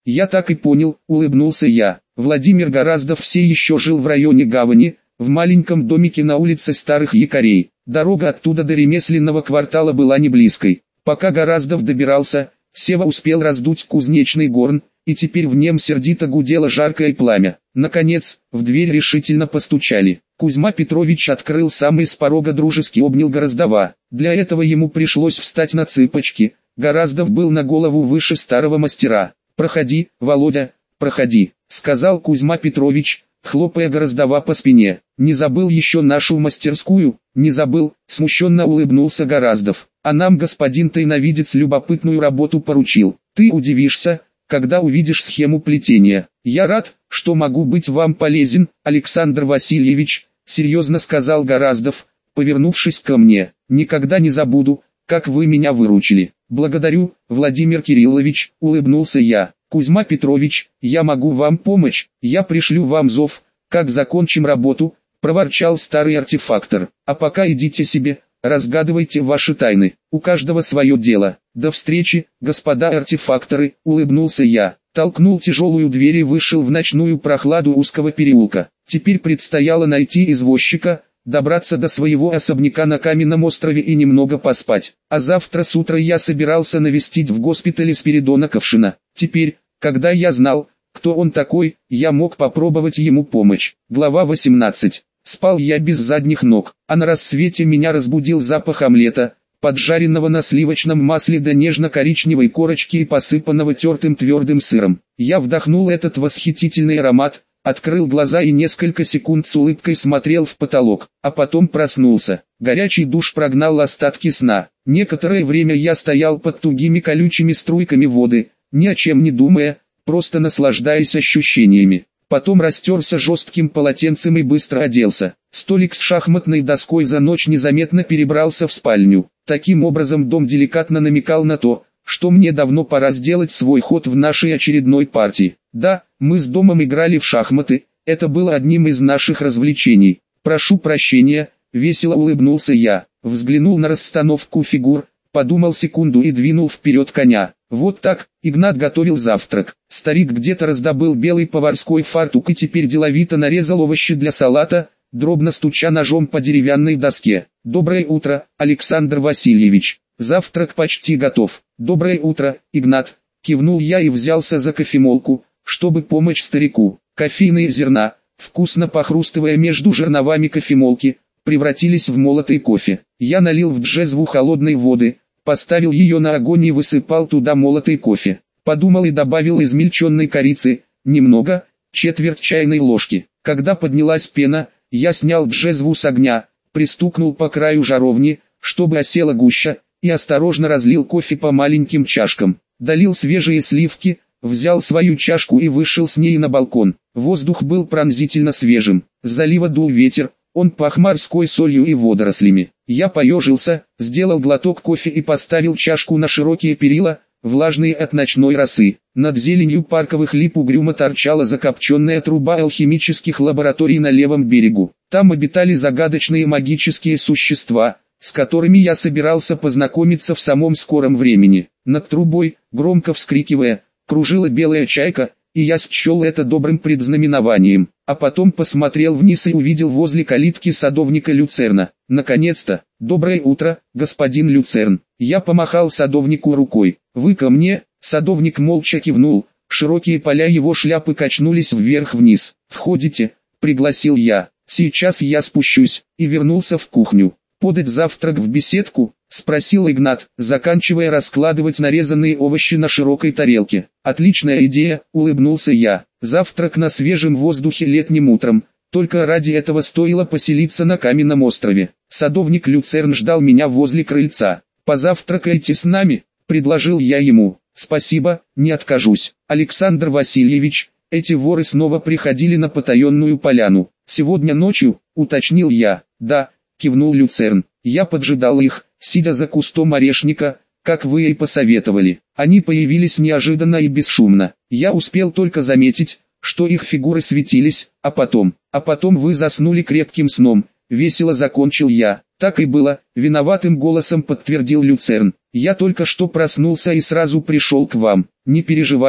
Я так и понял, улыбнулся я. Владимир Гораздов все еще жил в районе гавани, в маленьком домике на улице Старых Якорей. Дорога оттуда до ремесленного квартала была не близкой. Пока Гораздов добирался, Сева успел раздуть кузнечный горн, и теперь в нем сердито гудело жаркое пламя. Наконец, в дверь решительно постучали. Кузьма Петрович открыл сам и с порога дружески обнял Гораздова. Для этого ему пришлось встать на цыпочки. Гораздов был на голову выше старого мастера. «Проходи, Володя, проходи», — сказал Кузьма Петрович, хлопая Гораздова по спине. «Не забыл еще нашу мастерскую?» «Не забыл», — смущенно улыбнулся Гораздов. «А нам господин тайновидец любопытную работу поручил. Ты удивишься, когда увидишь схему плетения. Я рад, что могу быть вам полезен, Александр Васильевич», — серьезно сказал Гораздов, повернувшись ко мне. «Никогда не забуду, как вы меня выручили». «Благодарю, Владимир Кириллович», — улыбнулся я. «Кузьма Петрович, я могу вам помочь, я пришлю вам зов, как закончим работу», — проворчал старый артефактор. «А пока идите себе, разгадывайте ваши тайны, у каждого свое дело. До встречи, господа артефакторы», — улыбнулся я. Толкнул тяжелую дверь и вышел в ночную прохладу узкого переулка. Теперь предстояло найти извозчика, добраться до своего особняка на Каменном острове и немного поспать. А завтра с утра я собирался навестить в госпитале Спиридона Ковшина. Теперь, когда я знал, кто он такой, я мог попробовать ему помочь. Глава 18. Спал я без задних ног, а на рассвете меня разбудил запах омлета, поджаренного на сливочном масле до нежно-коричневой корочки и посыпанного тертым твердым сыром. Я вдохнул этот восхитительный аромат, открыл глаза и несколько секунд с улыбкой смотрел в потолок, а потом проснулся. Горячий душ прогнал остатки сна. Некоторое время я стоял под тугими колючими струйками воды, ни о чем не думая, просто наслаждаясь ощущениями. Потом растерся жестким полотенцем и быстро оделся. Столик с шахматной доской за ночь незаметно перебрался в спальню. Таким образом дом деликатно намекал на то, что мне давно пора сделать свой ход в нашей очередной партии. Да, мы с домом играли в шахматы, это было одним из наших развлечений. «Прошу прощения», — весело улыбнулся я, взглянул на расстановку фигур, подумал секунду и двинул вперед коня. Вот так, Игнат готовил завтрак. Старик где-то раздобыл белый поварской фартук и теперь деловито нарезал овощи для салата, дробно стуча ножом по деревянной доске. «Доброе утро, Александр Васильевич. Завтрак почти готов». «Доброе утро, Игнат», — кивнул я и взялся за кофемолку, чтобы помочь старику. Кофейные зерна, вкусно похрустывая между жерновами кофемолки, превратились в молотый кофе. Я налил в джезву холодной воды, поставил ее на огонь и высыпал туда молотый кофе. Подумал и добавил измельченной корицы, немного, четверть чайной ложки. Когда поднялась пена, я снял джезву с огня, пристукнул по краю жаровни, чтобы осела гуща, и осторожно разлил кофе по маленьким чашкам. Долил свежие сливки, взял свою чашку и вышел с ней на балкон. Воздух был пронзительно свежим, с залива дул ветер, он пах морской солью и водорослями. Я поежился, сделал глоток кофе и поставил чашку на широкие перила, влажные от ночной росы. Над зеленью парковых лип угрюмо торчала закопченная труба алхимических лабораторий на левом берегу. Там обитали загадочные магические существа, с которыми я собирался познакомиться в самом скором времени. Над трубой, громко вскрикивая, кружила белая чайка, и я счел это добрым предзнаменованием, а потом посмотрел вниз и увидел возле калитки садовника Люцерна. Наконец-то, доброе утро, господин Люцерн. Я помахал садовнику рукой. Вы ко мне? Садовник молча кивнул, широкие поля его шляпы качнулись вверх-вниз. Входите, пригласил я. Сейчас я спущусь, и вернулся в кухню. Подать завтрак в беседку? Спросил Игнат, заканчивая раскладывать нарезанные овощи на широкой тарелке. Отличная идея, улыбнулся я. Завтрак на свежем воздухе летним утром, только ради этого стоило поселиться на Каменном острове. Садовник Люцерн ждал меня возле крыльца. «Позавтракайте с нами», — предложил я ему. «Спасибо, не откажусь. Александр Васильевич, эти воры снова приходили на потаенную поляну. Сегодня ночью», — уточнил я. «Да», — кивнул Люцерн. «Я поджидал их, сидя за кустом орешника, как вы и посоветовали. Они появились неожиданно и бесшумно. Я успел только заметить, что их фигуры светились, а потом вы заснули крепким сном», — весело закончил я. «Так и было», — виноватым голосом подтвердил Люцерн. «Я только что проснулся и сразу пришел к вам. Не переживайте,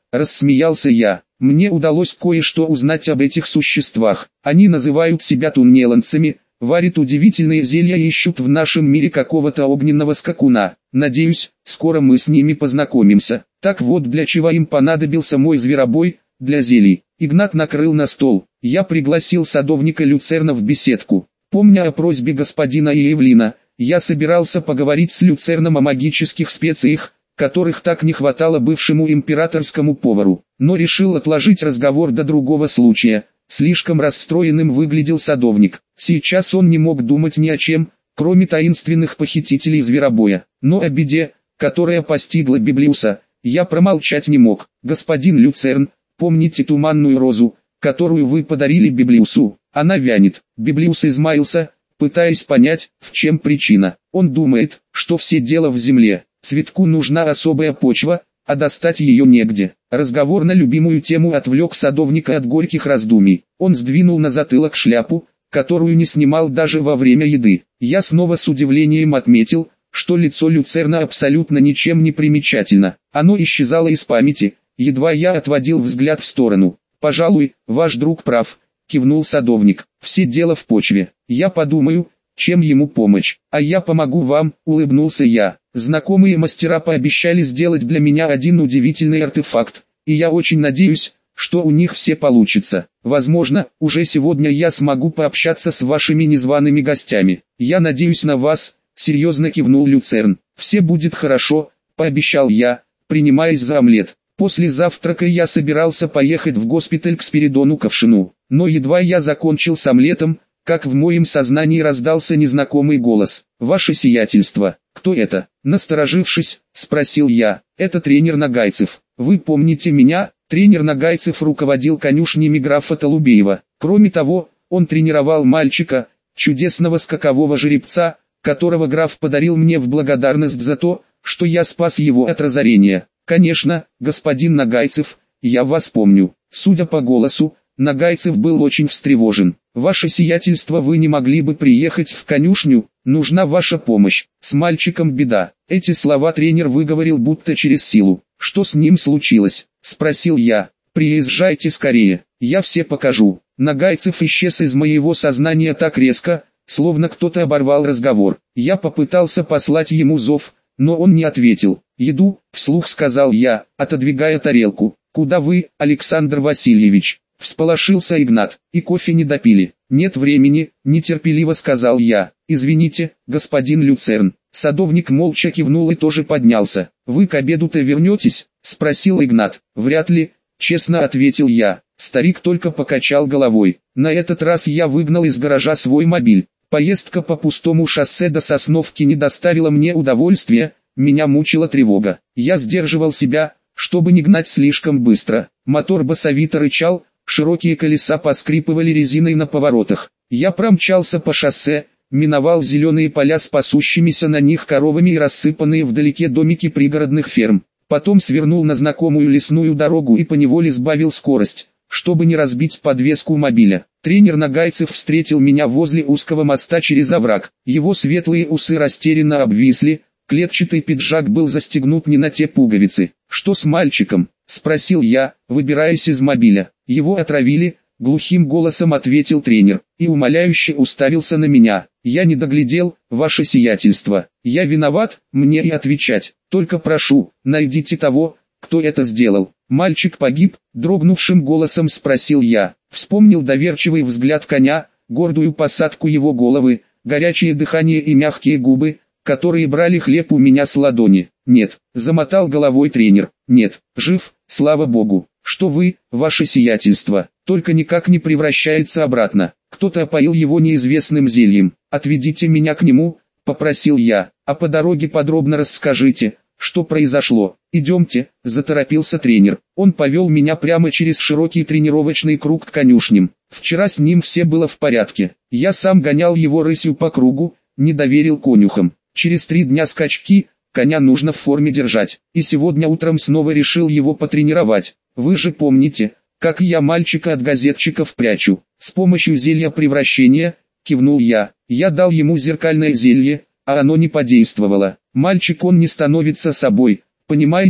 рассмеялся я. Мне удалось кое-что узнать об этих существах. Они называют себя туннеланцами, варят удивительные зелья и ищут в нашем мире какого-то огненного скакуна. Надеюсь, скоро мы с ними познакомимся. Так вот для чего им понадобился мой зверобой, для зелий. Игнат накрыл на стол. Я пригласил садовника Люцерна в беседку. Помня о просьбе господина Иевлина, я собирался поговорить с Люцерном о магических специях, которых так не хватало бывшему императорскому повару, но решил отложить разговор до другого случая. Слишком расстроенным выглядел садовник. Сейчас он не мог думать ни о чем, кроме таинственных похитителей зверобоя. Но о беде, которая постигла Библиуса, я промолчать не мог. Господин Люцерн, помните туманную розу, которую вы подарили Библиусу? Она вянет. Библиус измаился, пытаясь понять, в чем причина. Он думает, что все дело в земле. Цветку нужна особая почва, а достать ее негде. Разговор на любимую тему отвлек садовника от горьких раздумий. Он сдвинул на затылок шляпу, которую не снимал даже во время еды. Я снова с удивлением отметил, что лицо Люцерна абсолютно ничем не примечательно. Оно исчезало из памяти, едва я отводил взгляд в сторону. «Пожалуй, ваш друг прав», — кивнул садовник. «Все дело в почве. Я подумаю, чем ему помочь. А я помогу вам», — улыбнулся я. Знакомые мастера пообещали сделать для меня один удивительный артефакт, и я очень надеюсь, что у них все получится. Возможно, уже сегодня я смогу пообщаться с вашими незваными гостями. Я надеюсь на вас, серьезно кивнул Люцерн. Все будет хорошо, пообещал я, принимаясь за омлет. После завтрака я собирался поехать в госпиталь к Спиридону Ковшину, но едва я закончил с омлетом, как в моем сознании раздался незнакомый голос. «Ваше сиятельство, кто это?» Насторожившись, спросил я. «Это тренер Нагайцев. Вы помните меня?» Тренер Нагайцев руководил конюшнями графа Толубеева. Кроме того, он тренировал мальчика, чудесного скакового жеребца, которого граф подарил мне в благодарность за то, что я спас его от разорения. «Конечно, господин Нагайцев, я вас помню». Судя по голосу, Нагайцев был очень встревожен. «Ваше сиятельство, вы не могли бы приехать в конюшню? Нужна ваша помощь. С мальчиком беда». Эти слова тренер выговорил будто через силу. «Что с ним случилось?» – спросил я. «Приезжайте скорее, я все покажу». Нагайцев исчез из моего сознания так резко, словно кто-то оборвал разговор. Я попытался послать ему зов, но он не ответил. «Еду», – вслух сказал я, отодвигая тарелку. «Куда вы, Александр Васильевич?» – всполошился Игнат. «И кофе не допили». «Нет времени», – нетерпеливо сказал я. «Извините, господин Люцерн». Садовник молча кивнул и тоже поднялся. «Вы к обеду-то вернетесь?» – спросил Игнат. «Вряд ли», – честно ответил я. Старик только покачал головой. На этот раз я выгнал из гаража свой мобиль. Поездка по пустому шоссе до Сосновки не доставила мне удовольствия, меня мучила тревога. Я сдерживал себя, чтобы не гнать слишком быстро. Мотор басовито рычал, широкие колеса поскрипывали резиной на поворотах. Я промчался по шоссе, миновал зеленые поля с пасущимися на них коровами и рассыпанные вдалеке домики пригородных ферм. Потом свернул на знакомую лесную дорогу и поневоле сбавил скорость, чтобы не разбить подвеску мобиля. Тренер Нагайцев встретил меня возле узкого моста через овраг. Его светлые усы растерянно обвисли, клетчатый пиджак был застегнут не на те пуговицы. «Что с мальчиком?» – спросил я, выбираясь из мобиля. «Его отравили», – глухим голосом ответил тренер, и умоляюще уставился на меня. «Я не доглядел, ваше сиятельство. Я виноват, мне и отвечать. Только прошу, найдите того, кто это сделал». «Мальчик погиб?» – дрогнувшим голосом спросил я. Вспомнил доверчивый взгляд коня, гордую посадку его головы, горячее дыхание и мягкие губы, которые брали хлеб у меня с ладони. «Нет», – замотал головой тренер. «Нет, жив, слава богу». «Что вы, ваше сиятельство, только никак не превращается обратно. Кто-то опоил его неизвестным зельем. Отведите меня к нему», – попросил я. «А по дороге подробно расскажите, что произошло». «Идемте», – заторопился тренер. Он повел меня прямо через широкий тренировочный круг к конюшням. Вчера с ним все было в порядке. Я сам гонял его рысью по кругу, не доверил конюхам. Через 3 дня скачки, коня нужно в форме держать. И сегодня утром снова решил его потренировать. Вы же помните, как я мальчика от газетчиков прячу. С помощью зелья превращения, кивнул я. Я дал ему зеркальное зелье, а оно не подействовало. Мальчик он не становится собой, понимаете?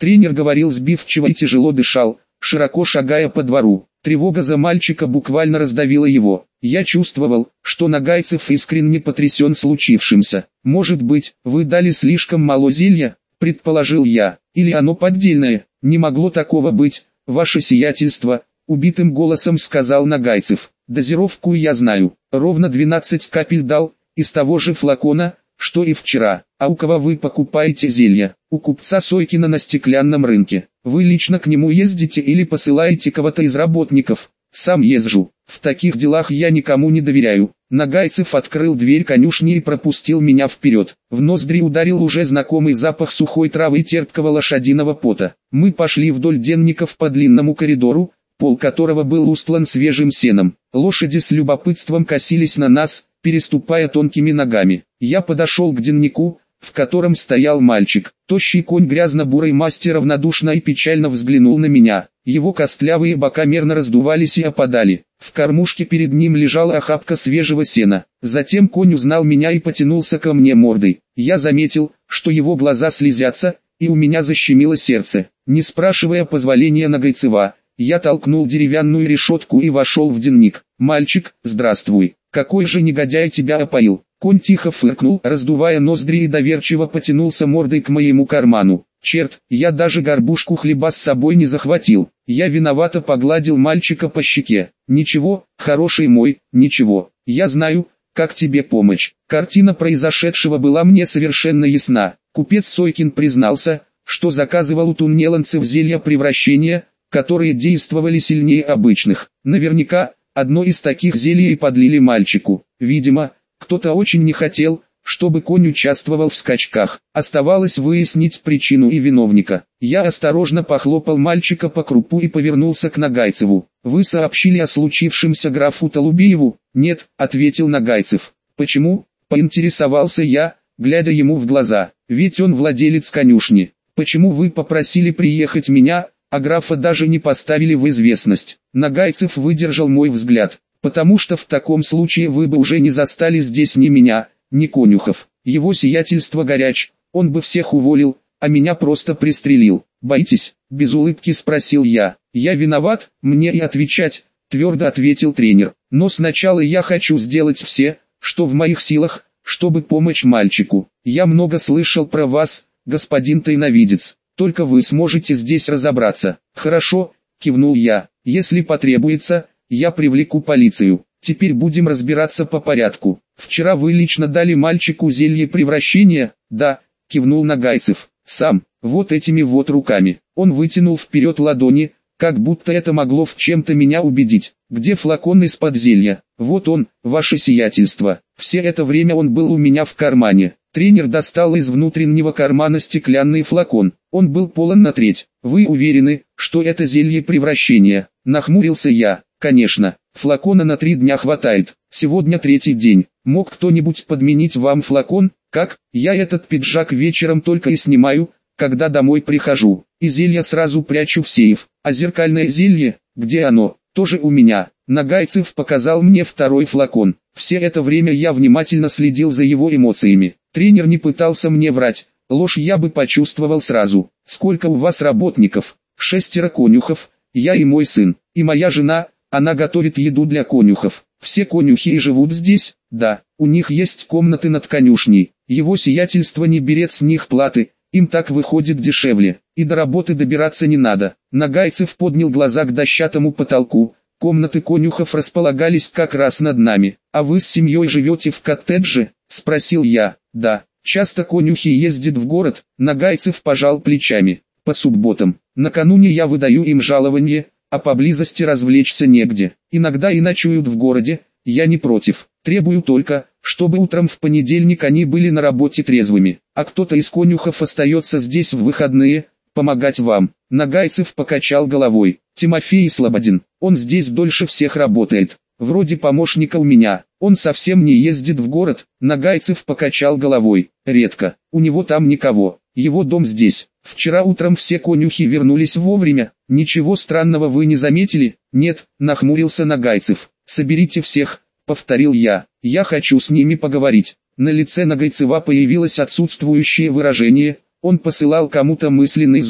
Тренер говорил сбивчиво и тяжело дышал, широко шагая по двору. Тревога за мальчика буквально раздавила его. Я чувствовал, что Нагайцев искренне потрясен случившимся. «Может быть, вы дали слишком мало зелья?» – предположил я. «Или оно поддельное?» «Не могло такого быть, ваше сиятельство», – убитым голосом сказал Нагайцев. «Дозировку я знаю. Ровно 12 капель дал, из того же флакона, что и вчера. А у кого вы покупаете зелья?» «У купца Сойкина на стеклянном рынке. Вы лично к нему ездите или посылаете кого-то из работников?» «Сам езжу. В таких делах я никому не доверяю». Нагайцев открыл дверь конюшни и пропустил меня вперед. В ноздри ударил уже знакомый запах сухой травы и терпкого лошадиного пота. Мы пошли вдоль денников по длинному коридору, пол которого был устлан свежим сеном. Лошади с любопытством косились на нас, переступая тонкими ногами. Я подошел к деннику, в котором стоял мальчик. Тощий конь грязно-бурой масти равнодушно и печально взглянул на меня. Его костлявые бока мерно раздувались и опадали. В кормушке перед ним лежала охапка свежего сена. Затем конь узнал меня и потянулся ко мне мордой. Я заметил, что его глаза слезятся, и у меня защемило сердце. Не спрашивая позволения Нагайцева, я толкнул деревянную решетку и вошел в денник. «Мальчик, здравствуй. Какой же негодяй тебя опоил?» Конь тихо фыркнул, раздувая ноздри, и доверчиво потянулся мордой к моему карману. «Черт, я даже горбушку хлеба с собой не захватил». Я виновато погладил мальчика по щеке. «Ничего, хороший мой, ничего. Я знаю, как тебе помочь». Картина произошедшего была мне совершенно ясна. Купец Сойкин признался, что заказывал у туннеланцев зелья превращения, которые действовали сильнее обычных. Наверняка, одно из таких зелий и подлили мальчику. Видимо, кто-то очень не хотел, чтобы конь участвовал в скачках. Оставалось выяснить причину и виновника. Я осторожно похлопал мальчика по крупу и повернулся к Нагайцеву. «Вы сообщили о случившемся графу Толубееву?» «Нет», — ответил Нагайцев. «Почему?» — поинтересовался я, глядя ему в глаза. «Ведь он владелец конюшни. Почему вы попросили приехать меня, а графа даже не поставили в известность?» Нагайцев выдержал мой взгляд. «Потому что в таком случае вы бы уже не застали здесь ни меня, ни конюхов. Его сиятельство горяч, он бы всех уволил, а меня просто пристрелил. Боитесь?» — без улыбки спросил я. «Я виноват, мне и отвечать», — твердо ответил тренер. «Но сначала я хочу сделать все, что в моих силах, чтобы помочь мальчику. Я много слышал про вас, господин тайновидец. Только вы сможете здесь разобраться». «Хорошо», — кивнул я. «Если потребуется, я привлеку полицию. Теперь будем разбираться по порядку. Вчера вы лично дали мальчику зелье превращения?» «Да», — кивнул Нагайцев. «Сам, вот этими вот руками». Он вытянул вперед ладони, как будто это могло в чем-то меня убедить. «Где флакон из-под зелья?» «Вот он, ваше сиятельство. Все это время он был у меня в кармане». Тренер достал из внутреннего кармана стеклянный флакон. Он был полон на треть. «Вы уверены, что это зелье превращения?» Нахмурился я. «Конечно, флакона на 3 дня хватает. Сегодня 3-й день. Мог кто-нибудь подменить вам флакон?» «Как? Я этот пиджак вечером только и снимаю, когда домой прихожу. И зелье сразу прячу в сейф. А зеркальное зелье, где оно? Тоже у меня». Нагайцев показал мне второй флакон. Все это время я внимательно следил за его эмоциями. Тренер не пытался мне врать. Ложь я бы почувствовал сразу. «Сколько у вас работников?» «6 конюхов, я и мой сын. И моя жена, она готовит еду для конюхов. Все конюхи и живут здесь?» «Да, у них есть комнаты над конюшней. Его сиятельство не берет с них платы, им так выходит дешевле. И до работы добираться не надо». Нагайцев поднял глаза к дощатому потолку. «Комнаты конюхов располагались как раз над нами. А вы с семьей живете в коттедже?» — спросил я. «Да, часто конюхи ездят в город». Нагайцев пожал плечами. «По субботам. Накануне я выдаю им жалование, а поблизости развлечься негде. Иногда и ночуют в городе, я не против. Требую только, чтобы утром в понедельник они были на работе трезвыми. А кто-то из конюхов остается здесь в выходные, помогать вам». Нагайцев покачал головой. «Тимофей Слободин, он здесь дольше всех работает. Вроде помощника у меня. Он совсем не ездит в город». Нагайцев покачал головой. «Редко. У него там никого. Его дом здесь. Вчера утром все конюхи вернулись вовремя. Ничего странного вы не заметили?» «Нет», — нахмурился Нагайцев. «Соберите всех», — повторил я. «Я хочу с ними поговорить». На лице Нагайцева появилось отсутствующее выражение. Он посылал кому-то мысленный зов.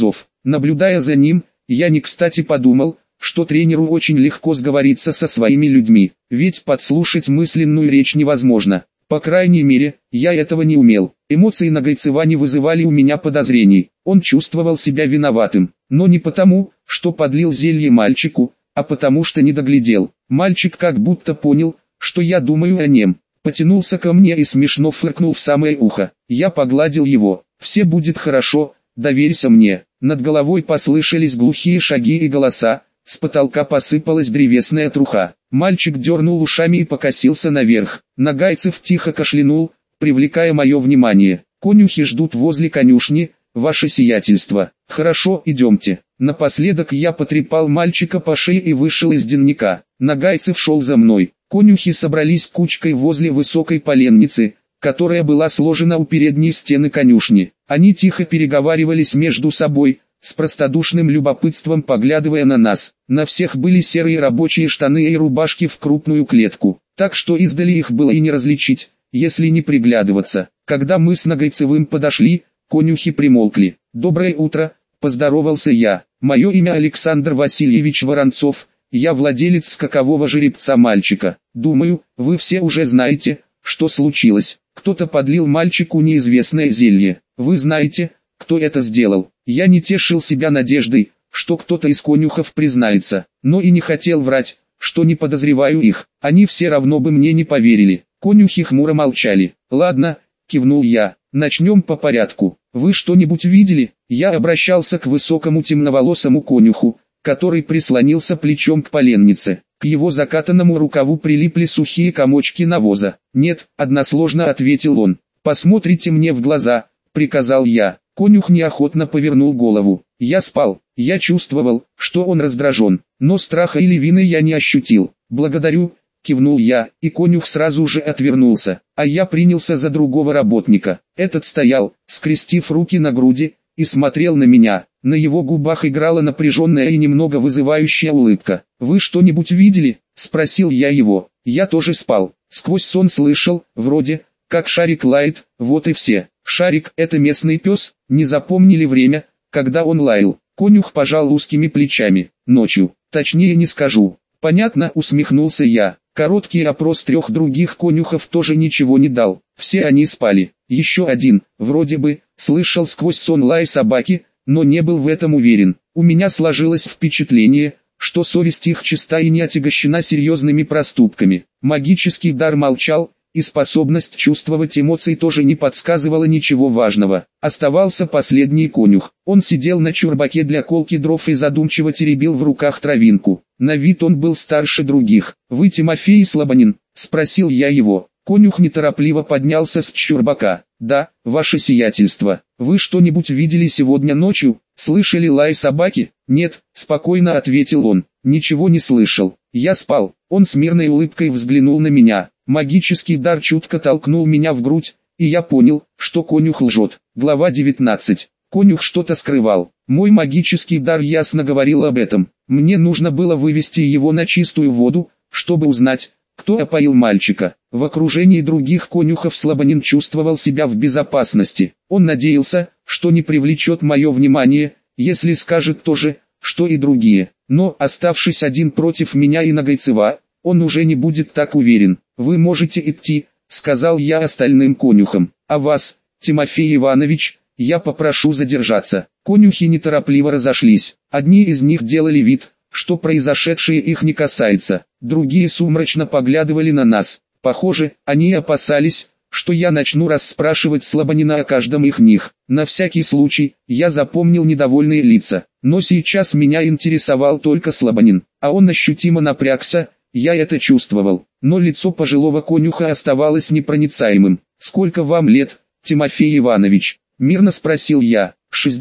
Наблюдая за ним, я не кстати подумал, что тренеру очень легко сговориться со своими людьми, ведь подслушать мысленную речь невозможно. По крайней мере, я этого не умел. Эмоции Нагайцева не вызывали у меня подозрений. Он чувствовал себя виноватым, но не потому, что подлил зелье мальчику, а потому что не доглядел. Мальчик как будто понял, что я думаю о нем. Потянулся ко мне и смешно фыркнул в самое ухо. Я погладил его. «Все будет хорошо, доверься мне». Над головой послышались глухие шаги и голоса. С потолка посыпалась древесная труха. Мальчик дернул ушами и покосился наверх. Нагайцев тихо кашлянул, привлекая мое внимание. «Конюхи ждут возле конюшни, ваше сиятельство». «Хорошо, идемте». Напоследок я потрепал мальчика по шее и вышел из денника. Нагайцев шел за мной. Конюхи собрались кучкой возле высокой поленницы, которая была сложена у передней стены конюшни. Они тихо переговаривались между собой, с простодушным любопытством поглядывая на нас. На всех были серые рабочие штаны и рубашки в крупную клетку, так что издали их было и не различить, если не приглядываться. Когда мы с Нагайцевым подошли, конюхи примолкли. «Доброе утро», — поздоровался я. «Мое имя Александр Васильевич Воронцов, я владелец скакового жеребца мальчика. Думаю, вы все уже знаете, что случилось. Кто-то подлил мальчику неизвестное зелье. Вы знаете, кто это сделал?» Я не тешил себя надеждой, что кто-то из конюхов признается, но и не хотел врать, что не подозреваю их. Они все равно бы мне не поверили. Конюхи хмуро молчали. «Ладно», — кивнул я, — «начнем по порядку. Вы что-нибудь видели?» Я обращался к высокому темноволосому конюху, который прислонился плечом к поленнице. К его закатанному рукаву прилипли сухие комочки навоза. «Нет», — односложно ответил он. «Посмотрите мне в глаза», — приказал я. Конюх неохотно повернул голову. Я спал. Я чувствовал, что он раздражен, но страха или вины я не ощутил. «Благодарю», — кивнул я, и конюх сразу же отвернулся, а я принялся за другого работника. Этот стоял, скрестив руки на груди, и смотрел на меня. На его губах играла напряженная и немного вызывающая улыбка. «Вы что-нибудь видели?» — спросил я его. Я тоже спал. Сквозь сон слышал, вроде, как Шарик лает, вот и все. Шарик — это местный пес, не запомнили время, когда он лаял. Конюх пожал узкими плечами. «Ночью, точнее не скажу». «Понятно», — усмехнулся я. Короткий опрос 3 других конюхов тоже ничего не дал. Все они спали. Еще один, вроде бы, слышал сквозь сон лай собаки, но не был в этом уверен. У меня сложилось впечатление, что совесть их чиста и не отягощена серьезными проступками. Магический дар молчал, и способность чувствовать эмоции тоже не подсказывала ничего важного. Оставался последний конюх. Он сидел на чурбаке для колки дров и задумчиво теребил в руках травинку. На вид он был старше других. «Вы Тимофей Слобонин?» — спросил я его. Конюх неторопливо поднялся с чурбака. «Да, ваше сиятельство. Вы что-нибудь видели сегодня ночью? Слышали лай собаки?» «Нет», — спокойно ответил он. «Ничего не слышал. Я спал». Он с мирной улыбкой взглянул на меня. Магический дар чутко толкнул меня в грудь, и я понял, что конюх лжет. Глава 19. Конюх что-то скрывал. Мой магический дар ясно говорил об этом. Мне нужно было вывести его на чистую воду, чтобы узнать, кто опоил мальчика. В окружении других конюхов Слобонин чувствовал себя в безопасности. Он надеялся, что не привлечет мое внимание, если скажет то же, что и другие. Но, оставшись один против меня и Нагайцева, он уже не будет так уверен. «Вы можете идти», — сказал я остальным конюхам. «А вас, Тимофей Иванович, я попрошу задержаться». Конюхи неторопливо разошлись. Одни из них делали вид, что произошедшее их не касается. Другие сумрачно поглядывали на нас. Похоже, они опасались, что я начну расспрашивать Слобонина о каждом их них. На всякий случай, я запомнил недовольные лица. Но сейчас меня интересовал только Слобонин, а он ощутимо напрягся. Я это чувствовал, но лицо пожилого конюха оставалось непроницаемым. «Сколько вам лет, Тимофей Иванович?» — мирно спросил я.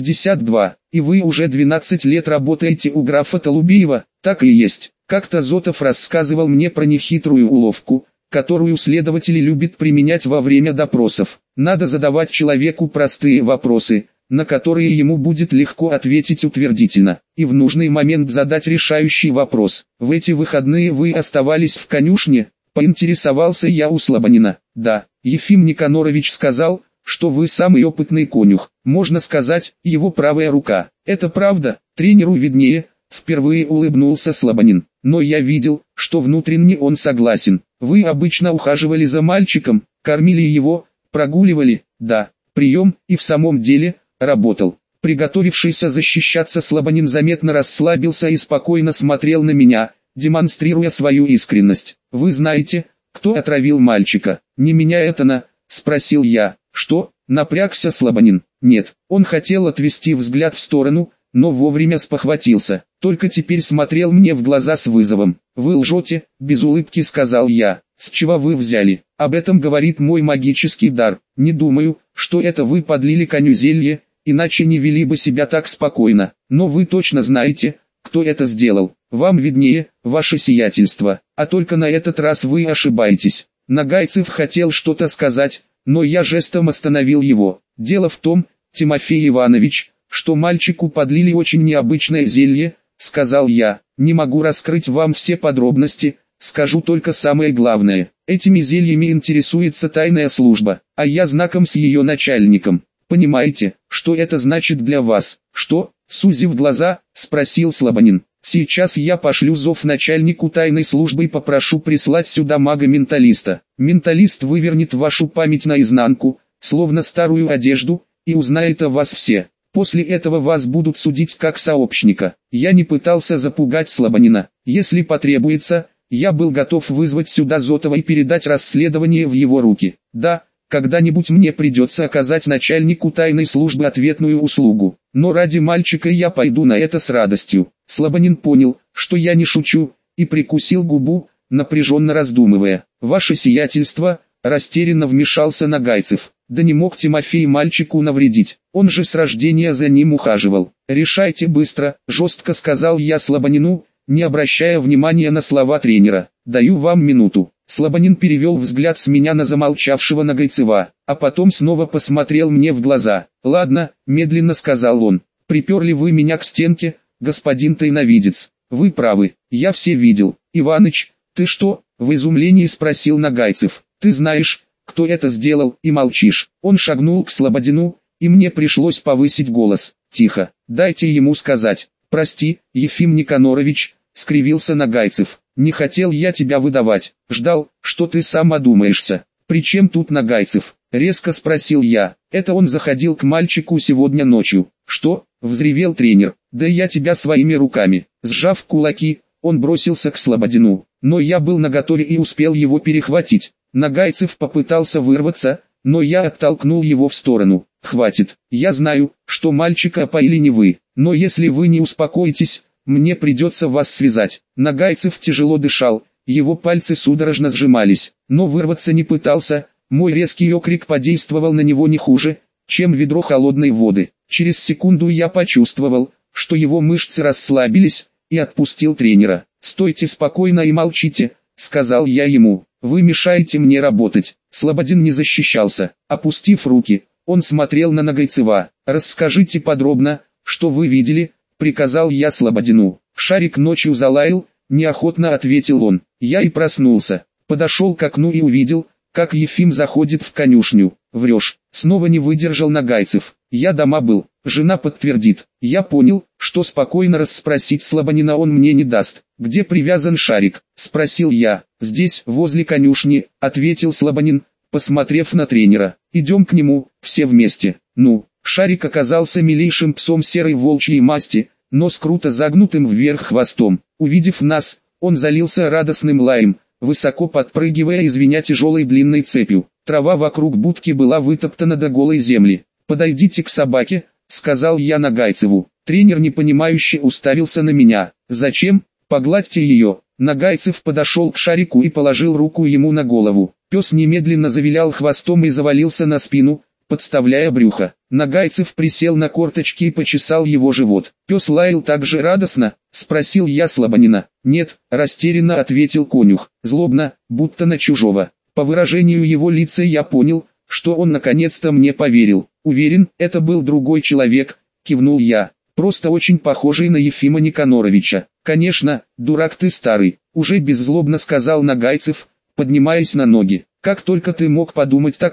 62. «И вы уже 12 лет работаете у графа Толубиева?» «Так и есть. Как-то Зотов рассказывал мне про нехитрую уловку, которую следователи любят применять во время допросов. Надо задавать человеку простые вопросы, на которые ему будет легко ответить утвердительно, и в нужный момент задать решающий вопрос. В эти выходные вы оставались в конюшне?» — поинтересовался я у Слобонина. «Да, Ефим Никанорович сказал, что вы самый опытный конюх, можно сказать, его правая рука. Это правда, тренеру виднее, впервые улыбнулся Слободин. Но я видел, что внутренне он согласен. Вы обычно ухаживали за мальчиком, кормили его, прогуливали, да, прием и в самом деле работал. Приготовившийся защищаться Слободин заметно расслабился и спокойно смотрел на меня, демонстрируя свою искренность. Вы знаете, кто отравил мальчика? Не меня это спросил я. Что? Напрягся Слободин. Нет, он хотел отвести взгляд в сторону, но вовремя спохватился. Только теперь смотрел мне в глаза с вызовом. Вы лжете, без улыбки сказал я. С чего вы взяли? Об этом говорит мой магический дар. Не думаю, что это вы подлили коню зелье, иначе не вели бы себя так спокойно. Но вы точно знаете, кто это сделал. Вам виднее, ваше сиятельство. А только на этот раз вы ошибаетесь. Нагайцев хотел что-то сказать, но я жестом остановил его. Дело в том, Тимофей Иванович, что мальчику подлили очень необычное зелье, сказал я. Не могу раскрыть вам все подробности, скажу только самое главное. Этими зельями интересуется тайная служба, а я знаком с ее начальником. Понимаете, что это значит для вас? Что? Сузив глаза, спросил Слободин. Сейчас я пошлю зов начальнику тайной службы и попрошу прислать сюда мага-менталиста. Менталист вывернет вашу память наизнанку, словно старую одежду, и узнает о вас все. После этого вас будут судить как сообщника. Я не пытался запугать Слободина. Если потребуется, я был готов вызвать сюда Зотова и передать расследование в его руки. Да, когда-нибудь мне придется оказать начальнику тайной службы ответную услугу. Но ради мальчика я пойду на это с радостью. Слободин понял, что я не шучу, и прикусил губу, напряженно раздумывая. Ваше сиятельство, растерянно вмешался Нагайцев. Да не мог Тимофей мальчику навредить, он же с рождения за ним ухаживал. Решайте быстро, жестко сказал я Слободину, не обращая внимания на слова тренера. Даю вам минуту. Слободин перевел взгляд с меня на замолчавшего Нагайцева, а потом снова посмотрел мне в глаза. «Ладно», — медленно сказал он, — «приперли вы меня к стенке, господин тайновидец. Вы правы, я все видел. Иваныч, ты что?» — в изумлении спросил Нагайцев. «Ты знаешь, кто это сделал, и молчишь?» Он шагнул к Слободину, и мне пришлось повысить голос. «Тихо, дайте ему сказать». «Прости, Ефим Никонорович», — скривился Нагайцев. «Не хотел я тебя выдавать, ждал, что ты сам одумаешься». «При чем тут Нагайцев?» — резко спросил я. «Это он заходил к мальчику сегодня ночью». «Что?» — взревел тренер. «Да я тебя своими руками». Сжав кулаки, он бросился к Слободину, но я был наготове и успел его перехватить. Нагайцев попытался вырваться, но я оттолкнул его в сторону. «Хватит, я знаю, что мальчика опоили не вы, но если вы не успокоитесь, мне придется вас связать». Нагайцев тяжело дышал, его пальцы судорожно сжимались, но вырваться не пытался. Мой резкий окрик подействовал на него не хуже, чем ведро холодной воды. Через секунду я почувствовал, что его мышцы расслабились, и отпустил тренера. «Стойте спокойно и молчите», — сказал я ему. «Вы мешаете мне работать». Слободин не защищался. Опустив руки, он смотрел на Нагайцева. «Расскажите подробно, что вы видели», — приказал я Слободину. «Шарик ночью залаял», — неохотно ответил он. Я и проснулся. Подошел к окну и увидел, как Ефим заходит в конюшню. «Врешь», — снова не выдержал Нагайцев. «Я дома был, жена подтвердит». Я понял, что спокойно расспросить Слободина он мне не даст. «Где привязан шарик?» — спросил я. «Здесь, возле конюшни», — ответил Слободин, посмотрев на тренера. «Идем к нему, все вместе». Ну, шарик оказался милейшим псом серой волчьей масти, но с круто загнутым вверх хвостом. Увидев нас, он залился радостным лаем, высоко подпрыгивая и звеня тяжелой длинной цепью. Трава вокруг будки была вытоптана до голой земли. «Подойдите к собаке», — сказал я Нагайцеву. Тренер непонимающе уставился на меня. «Зачем? Погладьте ее». Нагайцев подошел к шарику и положил руку ему на голову. Пес немедленно завилял хвостом и завалился на спину, подставляя брюхо. Нагайцев присел на корточки и почесал его живот. «Пес лаял так же радостно?» — спросил я Слободина. «Нет», — растерянно ответил конюх, злобно, будто на чужого. По выражению его лица я понял, что он наконец-то мне поверил. «Уверен, это был другой человек», — кивнул я. «Просто очень похожий на Ефима Никоноровича». «Конечно, дурак ты старый», — уже беззлобно сказал Нагайцев, поднимаясь на ноги. «Как только ты мог подумать такое?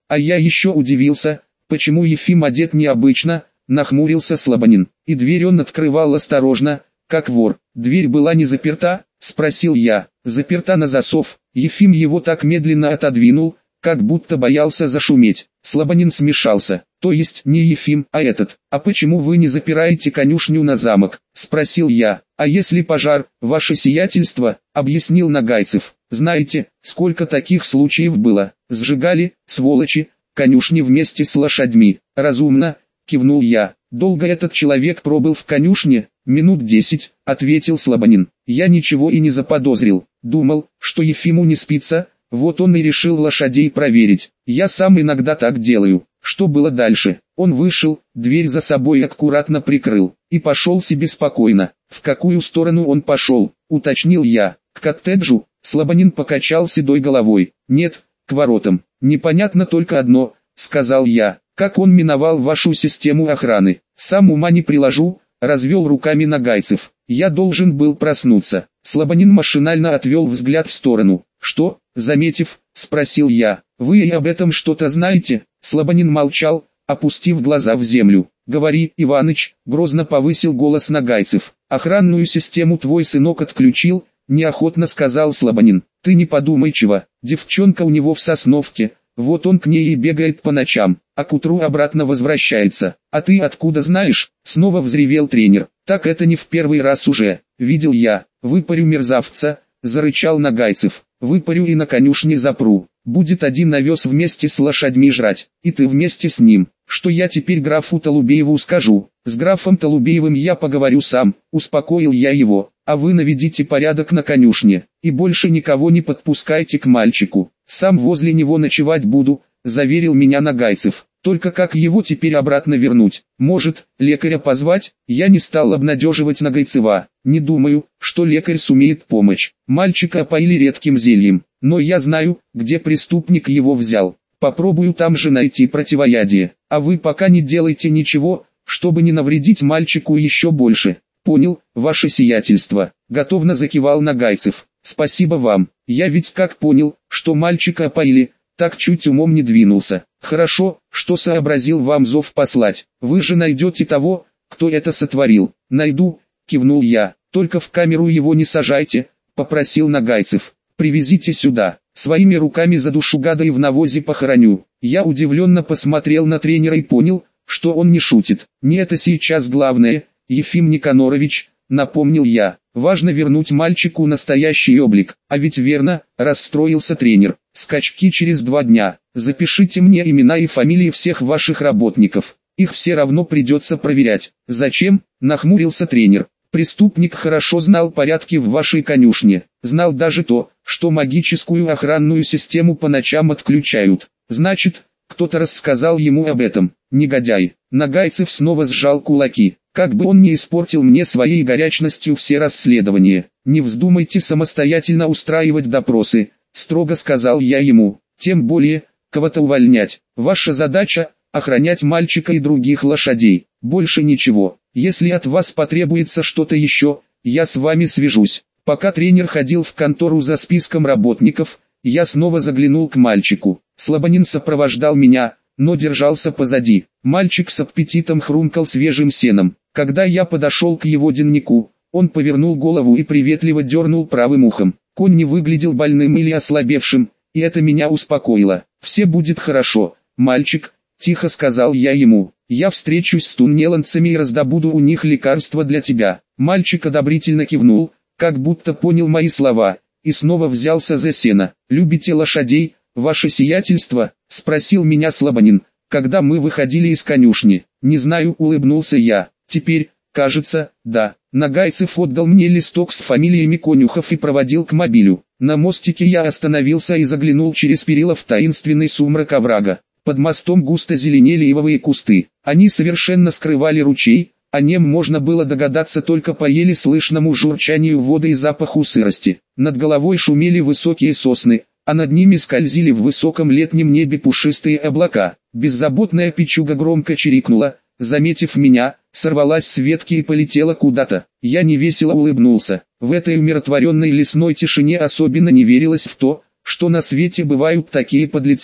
А я еще удивился, почему Ефим одет необычно, нахмурился Слободин. И дверь он открывал осторожно, как вор. Дверь была не заперта, спросил я. Заперта на засов. Ефим его так медленно отодвинул, как будто боялся зашуметь. Слободин смешался. То есть не Ефим, а этот. А почему вы не запираете конюшню на замок? Спросил я. А если пожар, ваше сиятельство, объяснил Нагайцев. Знаете, сколько таких случаев было. Сжигали, сволочи, конюшни вместе с лошадьми. Разумно, кивнул я. Долго этот человек пробыл в конюшне? Минут 10, ответил Слободин. Я ничего и не заподозрил. Думал, что Ефиму не спится, вот он и решил лошадей проверить. Я сам иногда так делаю. Что было дальше? Он вышел, дверь за собой аккуратно прикрыл, и пошел себе спокойно. В какую сторону он пошел, уточнил я. К коттеджу? Слободин покачал седой головой. Нет, к воротам. Непонятно только одно, сказал я. Как он миновал вашу систему охраны? Сам ума не приложу, развел руками Нагайцев. Я должен был проснуться. Слободин машинально отвел взгляд в сторону. Что, заметив, спросил я. Вы и об этом что-то знаете? Слободин молчал, опустив глаза в землю. Говори, Иваныч, грозно повысил голос Нагайцев. Охранную систему твой сынок отключил, неохотно сказал Слободин. Ты не подумай чего, девчонка у него в Сосновке. Вот он к ней и бегает по ночам, а к утру обратно возвращается. А ты откуда знаешь? Снова взревел тренер. Так это не в первый раз уже. Видел я. Выпарю мерзавца, зарычал Нагайцев. Выпарю и на конюшне запру. Будет один овес вместе с лошадьми жрать, и ты вместе с ним. Что я теперь графу Толубееву скажу? С графом Толубеевым я поговорю сам, успокоил я его. А вы наведите порядок на конюшне, и больше никого не подпускайте к мальчику. Сам возле него ночевать буду, заверил меня Нагайцев. Только как его теперь обратно вернуть? Может, лекаря позвать? Я не стал обнадеживать Нагайцева. Не думаю, что лекарь сумеет помочь. Мальчика опоили редким зельем, но я знаю, где преступник его взял. Попробую там же найти противоядие. А вы пока не делайте ничего, чтобы не навредить мальчику еще больше. Понял, ваше сиятельство. Готовно закивал Нагайцев. Спасибо вам. Я ведь как понял, что мальчика опоили, так чуть умом не двинулся. Хорошо, что сообразил вам зов послать. Вы же найдете того, кто это сотворил. Найду, кивнул я. Только в камеру его не сажайте, попросил Нагайцев. Привезите сюда. Своими руками задушу гада и в навозе похороню. Я удивленно посмотрел на тренера и понял, что он не шутит. Не это сейчас главное, Ефим Никонорович, напомнил я. Важно вернуть мальчику настоящий облик. А ведь верно, расстроился тренер. Скачки через 2 дня. Запишите мне имена и фамилии всех ваших работников. Их все равно придется проверять. Зачем? Нахмурился тренер. Преступник хорошо знал порядки в вашей конюшне. Знал даже то, что магическую охранную систему по ночам отключают. Значит, кто-то рассказал ему об этом. Негодяй. Нагайцев снова сжал кулаки. Как бы он не испортил мне своей горячностью все расследования. Не вздумайте самостоятельно устраивать допросы, строго сказал я ему. Тем более, кого-то увольнять. Ваша задача – охранять мальчика и других лошадей. Больше ничего. Если от вас потребуется что-то еще, я с вами свяжусь. Пока тренер ходил в контору за списком работников, я снова заглянул к мальчику. Слободин сопровождал меня, но держался позади. Мальчик с аппетитом хрумкал свежим сеном. Когда я подошел к его деннику, он повернул голову и приветливо дернул правым ухом. Конь не выглядел больным или ослабевшим, и это меня успокоило. «Все будет хорошо, мальчик», — тихо сказал я ему. «Я встречусь с туннеланцами и раздобуду у них лекарства для тебя». Мальчик одобрительно кивнул, как будто понял мои слова, и снова взялся за сено. «Любите лошадей, ваше сиятельство?» — спросил меня Слободин, когда мы выходили из конюшни. «Не знаю», — улыбнулся я. «Теперь, кажется, да». Нагайцев отдал мне листок с фамилиями конюхов и проводил к мобилю. На мостике я остановился и заглянул через перила в таинственный сумрак оврага. Под мостом густо зеленели ивовые кусты. Они совершенно скрывали ручей, о нем можно было догадаться только по еле слышному журчанию воды и запаху сырости. Над головой шумели высокие сосны, а над ними скользили в высоком летнем небе пушистые облака. Беззаботная печуга громко чирикнула, заметив меня, сорвалась с ветки и полетела куда-то. Я невесело улыбнулся. В этой умиротворенной лесной тишине особенно не верилось в то, что на свете бывают такие подлецы.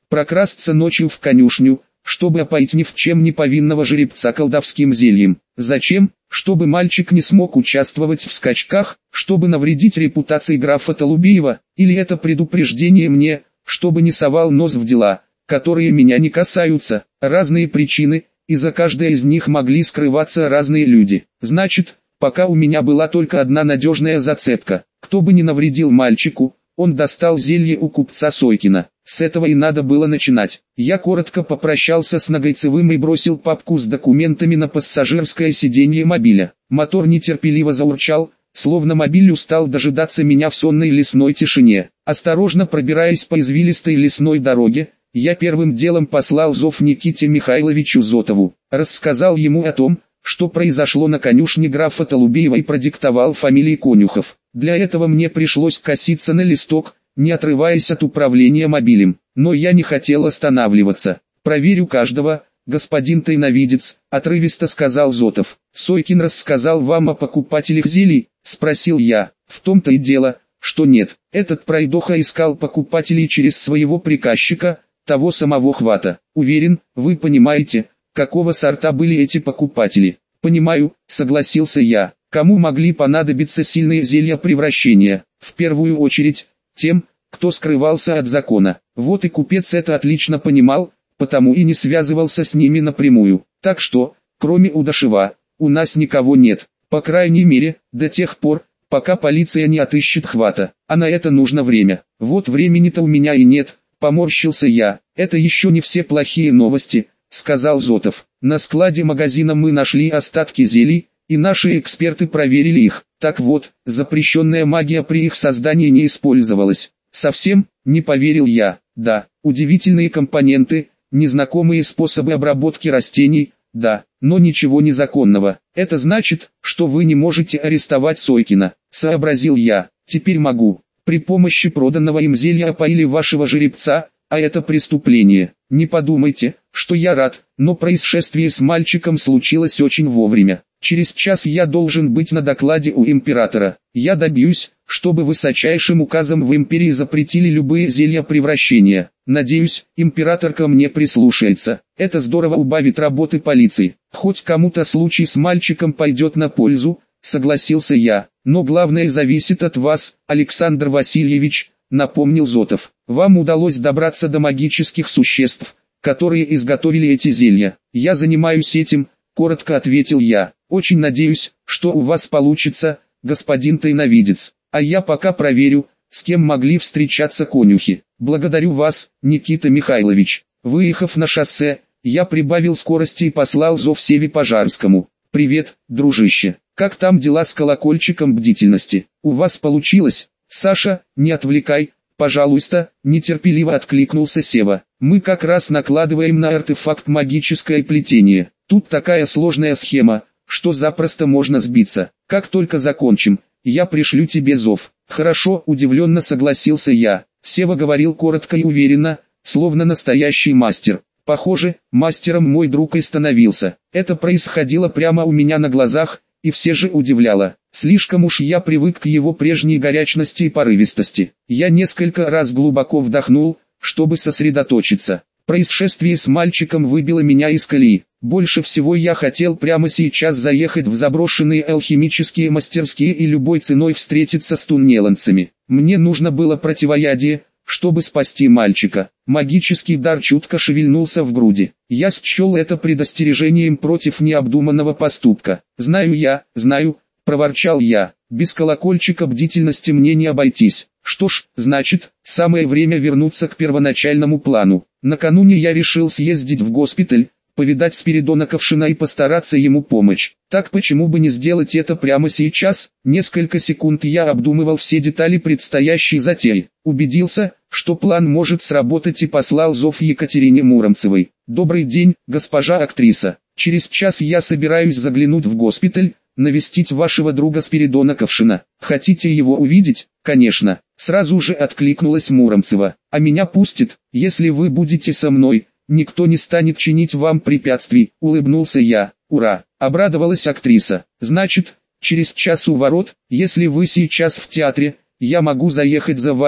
прокрасться ночью в конюшню, чтобы опоить ни в чем не повинного жеребца колдовским зельем. Зачем? Чтобы мальчик не смог участвовать в скачках, чтобы навредить репутации графа Толубиева, или это предупреждение мне, чтобы не совал нос в дела, которые меня не касаются. Разные причины, и за каждой из них могли скрываться разные люди. Значит, пока у меня была только одна надежная зацепка. Кто бы ни навредил мальчику, он достал зелье у купца Сойкина. С этого и надо было начинать. Я коротко попрощался с Нагайцевым и бросил папку с документами на пассажирское сиденье мобиля. Мотор нетерпеливо заурчал, словно мобиль устал дожидаться меня в сонной лесной тишине. Осторожно пробираясь по извилистой лесной дороге, я первым делом послал зов Никите Михайловичу Зотову. Рассказал ему о том, что произошло на конюшне графа Толубиева, и продиктовал фамилии конюхов. Для этого мне пришлось коситься на листок, не отрываясь от управления мобилем. Но я не хотел останавливаться. «Проверю каждого, господин тайновидец», — отрывисто сказал Зотов. «Сойкин рассказал вам о покупателях зелий?» — спросил я. «В том-то и дело, что нет. Этот пройдоха искал покупателей через своего приказчика, того самого Хвата. Уверен, вы понимаете, какого сорта были эти покупатели». «Понимаю», — согласился я. «Кому могли понадобиться сильные зелья превращения? В первую очередь, тем, кто скрывался от закона. Вот и купец это отлично понимал, потому и не связывался с ними напрямую. Так что, кроме Удашева, у нас никого нет, по крайней мере, до тех пор, пока полиция не отыщет Хвата, а на это нужно время. Вот времени-то у меня и нет», — поморщился я. «Это еще не все плохие новости», — сказал Зотов. «На складе магазина мы нашли остатки зелий, и наши эксперты проверили их. Так вот, запрещенная магия при их создании не использовалась». «Совсем?» — не поверил я. «Да, удивительные компоненты, незнакомые способы обработки растений, да, но ничего незаконного. Это значит, что вы не можете арестовать Сойкина», — сообразил я. «Теперь могу. При помощи проданного им зелья опоили вашего жеребца, а это преступление. Не подумайте, что я рад, но происшествие с мальчиком случилось очень вовремя. Через час я должен быть на докладе у императора. Я добьюсь, чтобы высочайшим указом в империи запретили любые зелья превращения. Надеюсь, император ко мне прислушается. Это здорово убавит работы полиции. Хоть кому-то случай с мальчиком пойдет на пользу», — согласился я. «Но главное зависит от вас, Александр Васильевич», — напомнил Зотов. «Вам удалось добраться до магических существ, которые изготовили эти зелья». «Я занимаюсь этим», — коротко ответил я. «Очень надеюсь, что у вас получится, господин тайновидец. А я пока проверю, с кем могли встречаться конюхи. Благодарю вас, Никита Михайлович». Выехав на шоссе, я прибавил скорости и послал зов Севе Пожарскому. «Привет, дружище. Как там дела с колокольчиком бдительности? У вас получилось?» «Саша, не отвлекай, пожалуйста», — нетерпеливо откликнулся Сева. «Мы как раз накладываем на артефакт магическое плетение. Тут такая сложная схема, что запросто можно сбиться. Как только закончим, я пришлю тебе зов». «Хорошо», — удивленно согласился я. Сева говорил коротко и уверенно, словно настоящий мастер. Похоже, мастером мой друг и становился. Это происходило прямо у меня на глазах, и все же удивляло. Слишком уж я привык к его прежней горячности и порывистости. Я несколько раз глубоко вдохнул, чтобы сосредоточиться. Происшествие с мальчиком выбило меня из колеи. Больше всего я хотел прямо сейчас заехать в заброшенные алхимические мастерские и любой ценой встретиться с туннеланцами. Мне нужно было противоядие, чтобы спасти мальчика. Магический дар чутко шевельнулся в груди. Я счел это предостережением против необдуманного поступка. «Знаю», — проворчал я. «Без колокольчика бдительности мне не обойтись». Что ж, значит, самое время вернуться к первоначальному плану. Накануне я решил съездить в госпиталь, повидать Спиридона Ковшина и постараться ему помочь. Так почему бы не сделать это прямо сейчас? Несколько секунд я обдумывал все детали предстоящей затеи. Убедился, что план может сработать, и послал зов Екатерине Муромцевой. «Добрый день, госпожа актриса. Через час я собираюсь заглянуть в госпиталь, навестить вашего друга Спиридона Ковшина. Хотите его увидеть?» «Конечно», — сразу же откликнулась Муромцева. «А меня пустит, если вы будете со мной. Никто не станет чинить вам препятствий», — улыбнулся я. «Ура!» — обрадовалась актриса. «Значит, через час у ворот, если вы сейчас в театре, я могу заехать за вами»,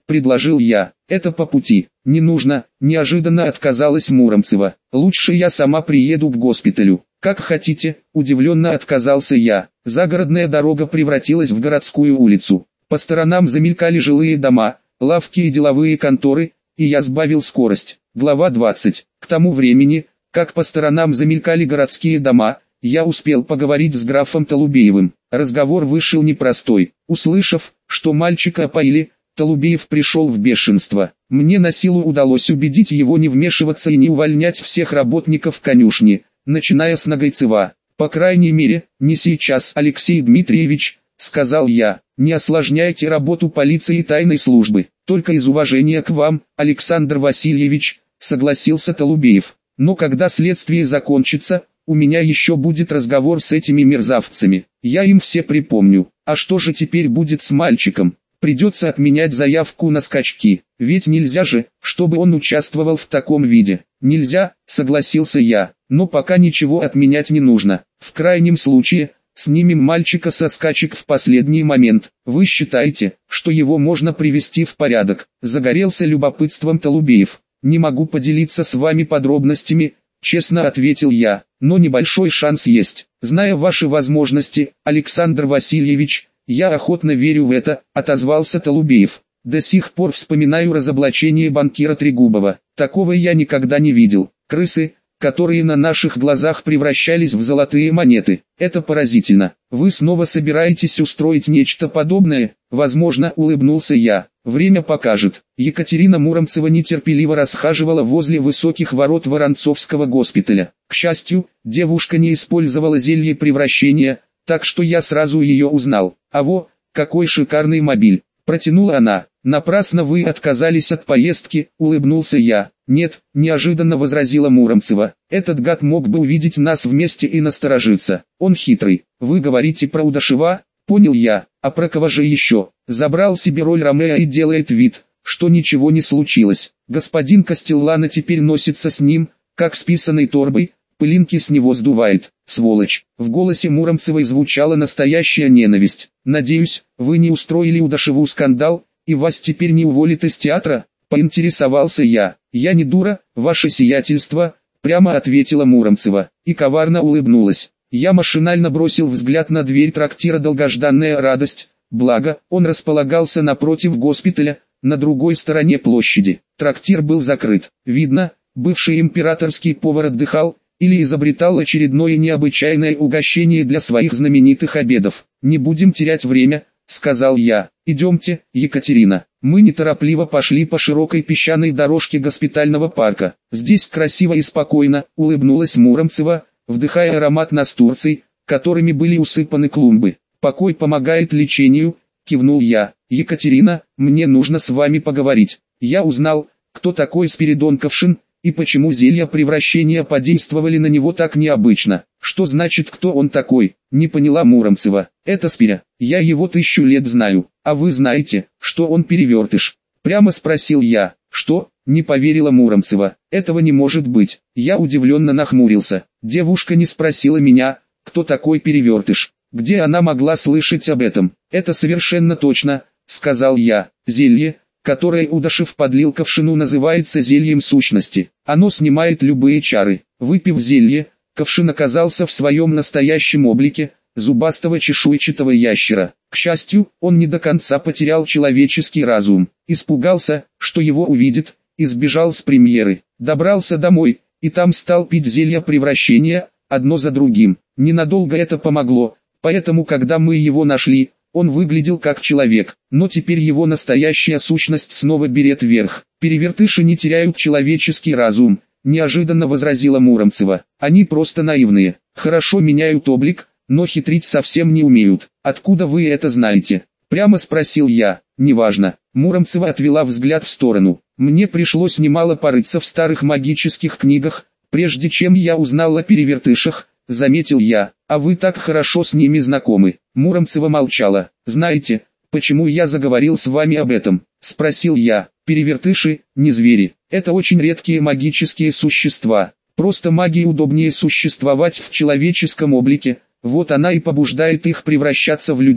предложил я. Это по пути. Не нужно, неожиданно отказалась Муромцева. Лучше я сама приеду к госпиталю. Как хотите, удивленно отказался я. Загородная дорога превратилась в городскую улицу. По сторонам замелькали жилые дома, лавки и деловые конторы, и я сбавил скорость. Глава 20. К тому времени, как по сторонам замелькали городские дома, я успел поговорить с графом Толубеевым. Разговор вышел непростой. Услышав, что мальчика опоили, Толубеев пришел в бешенство. Мне на силу удалось убедить его не вмешиваться и не увольнять всех работников конюшни, начиная с Нагайцева. «По крайней мере, не сейчас, Алексей Дмитриевич», — сказал я. «Не осложняйте работу полиции и тайной службы. Только из уважения к вам, Александр Васильевич», — согласился Толубеев. «Но когда следствие закончится, у меня еще будет разговор с этими мерзавцами. Я им все припомню. А что же теперь будет с мальчиком? Придется отменять заявку на скачки. Ведь нельзя же, чтобы он участвовал в таком виде». «Нельзя», — согласился я. «Но пока ничего отменять не нужно. В крайнем случае, снимем мальчика со скачек в последний момент. Вы считаете, что его можно привести в порядок?» Загорелся любопытством Толубеев. «Не могу поделиться с вами подробностями», — честно ответил я. «Но небольшой шанс есть. Зная ваши возможности, Александр Васильевич, я охотно верю в это», — отозвался Толубеев. «До сих пор вспоминаю разоблачение банкира Трегубова. Такого я никогда не видел. Крысы, которые на наших глазах превращались в золотые монеты. Это поразительно. Вы снова собираетесь устроить нечто подобное?» «Возможно», — улыбнулся я. «Время покажет». Екатерина Муромцева нетерпеливо расхаживала возле высоких ворот Воронцовского госпиталя. К счастью, девушка не использовала зелье превращения, так что я сразу ее узнал. «А во, какой шикарный мобиль!» — протянула она. «Напрасно вы отказались от поездки», — улыбнулся я. «Нет», — неожиданно возразила Муромцева. «Этот гад мог бы увидеть нас вместе и насторожиться. Он хитрый. Вы говорите про Удашева?» «Понял я. А про кого же еще?» «Забрал себе роль Ромео и делает вид, что ничего не случилось. Господин Кастеллано теперь носится с ним, как с писаной торбой, пылинки с него сдувает. Сволочь!» В голосе Муромцевой звучала настоящая ненависть. «Надеюсь, вы не устроили Удашеву скандал, и вас теперь не уволят из театра?» — поинтересовался я. «Я не дура, ваше сиятельство», — прямо ответила Муромцева, и коварно улыбнулась. Я машинально бросил взгляд на дверь трактира «Долгожданная радость», благо, он располагался напротив госпиталя, на другой стороне площади. Трактир был закрыт. Видно, бывший императорский повар отдыхал, или изобретал очередное необычайное угощение для своих знаменитых обедов. «Не будем терять время», — сказал я. «Идемте, Екатерина». Мы неторопливо пошли по широкой песчаной дорожке госпитального парка. «Здесь красиво и спокойно», — улыбнулась Муромцева, вдыхая аромат настурций, которыми были усыпаны клумбы. «Покой помогает лечению», — кивнул я. «Екатерина, мне нужно с вами поговорить. Я узнал, кто такой Спиридон Ковшин, и почему зелья превращения подействовали на него так необычно». «Что значит, кто он такой?» — не поняла Муромцева. «Это Спиря. Я его 1000 лет знаю. А вы знаете, что он перевертыш?» Прямо спросил я. «Что?» — не поверила Муромцева. «Этого не может быть». Я удивленно нахмурился. Девушка не спросила меня, кто такой перевертыш. Где она могла слышать об этом? «Это совершенно точно», — сказал я. «Зелье, которое Удашев подлил Ковшину, называется зельем сущности. Оно снимает любые чары. Выпив зелье, Ковшин оказался в своем настоящем облике, зубастого чешуйчатого ящера. К счастью, он не до конца потерял человеческий разум. Испугался, что его увидят, и сбежал с премьеры. Добрался домой, и там стал пить зелья превращения, одно за другим. Ненадолго это помогло, поэтому когда мы его нашли, он выглядел как человек, но теперь его настоящая сущность снова берет верх. «Перевертыши не теряют человеческий разум», — неожиданно возразила Муромцева. «Они просто наивные, хорошо меняют облик, но хитрить совсем не умеют». «Откуда вы это знаете?» — прямо спросил я. «Неважно». Муромцева отвела взгляд в сторону. «Мне пришлось немало порыться в старых магических книгах, прежде чем я узнал о перевертышах», — заметил я. «А вы так хорошо с ними знакомы». Муромцева молчала. «Знаете, почему я заговорил с вами об этом?» — спросил я. «Перевертыши, не звери. Это очень редкие магические существа. Просто магии удобнее существовать в человеческом облике, вот она и побуждает их превращаться в людей.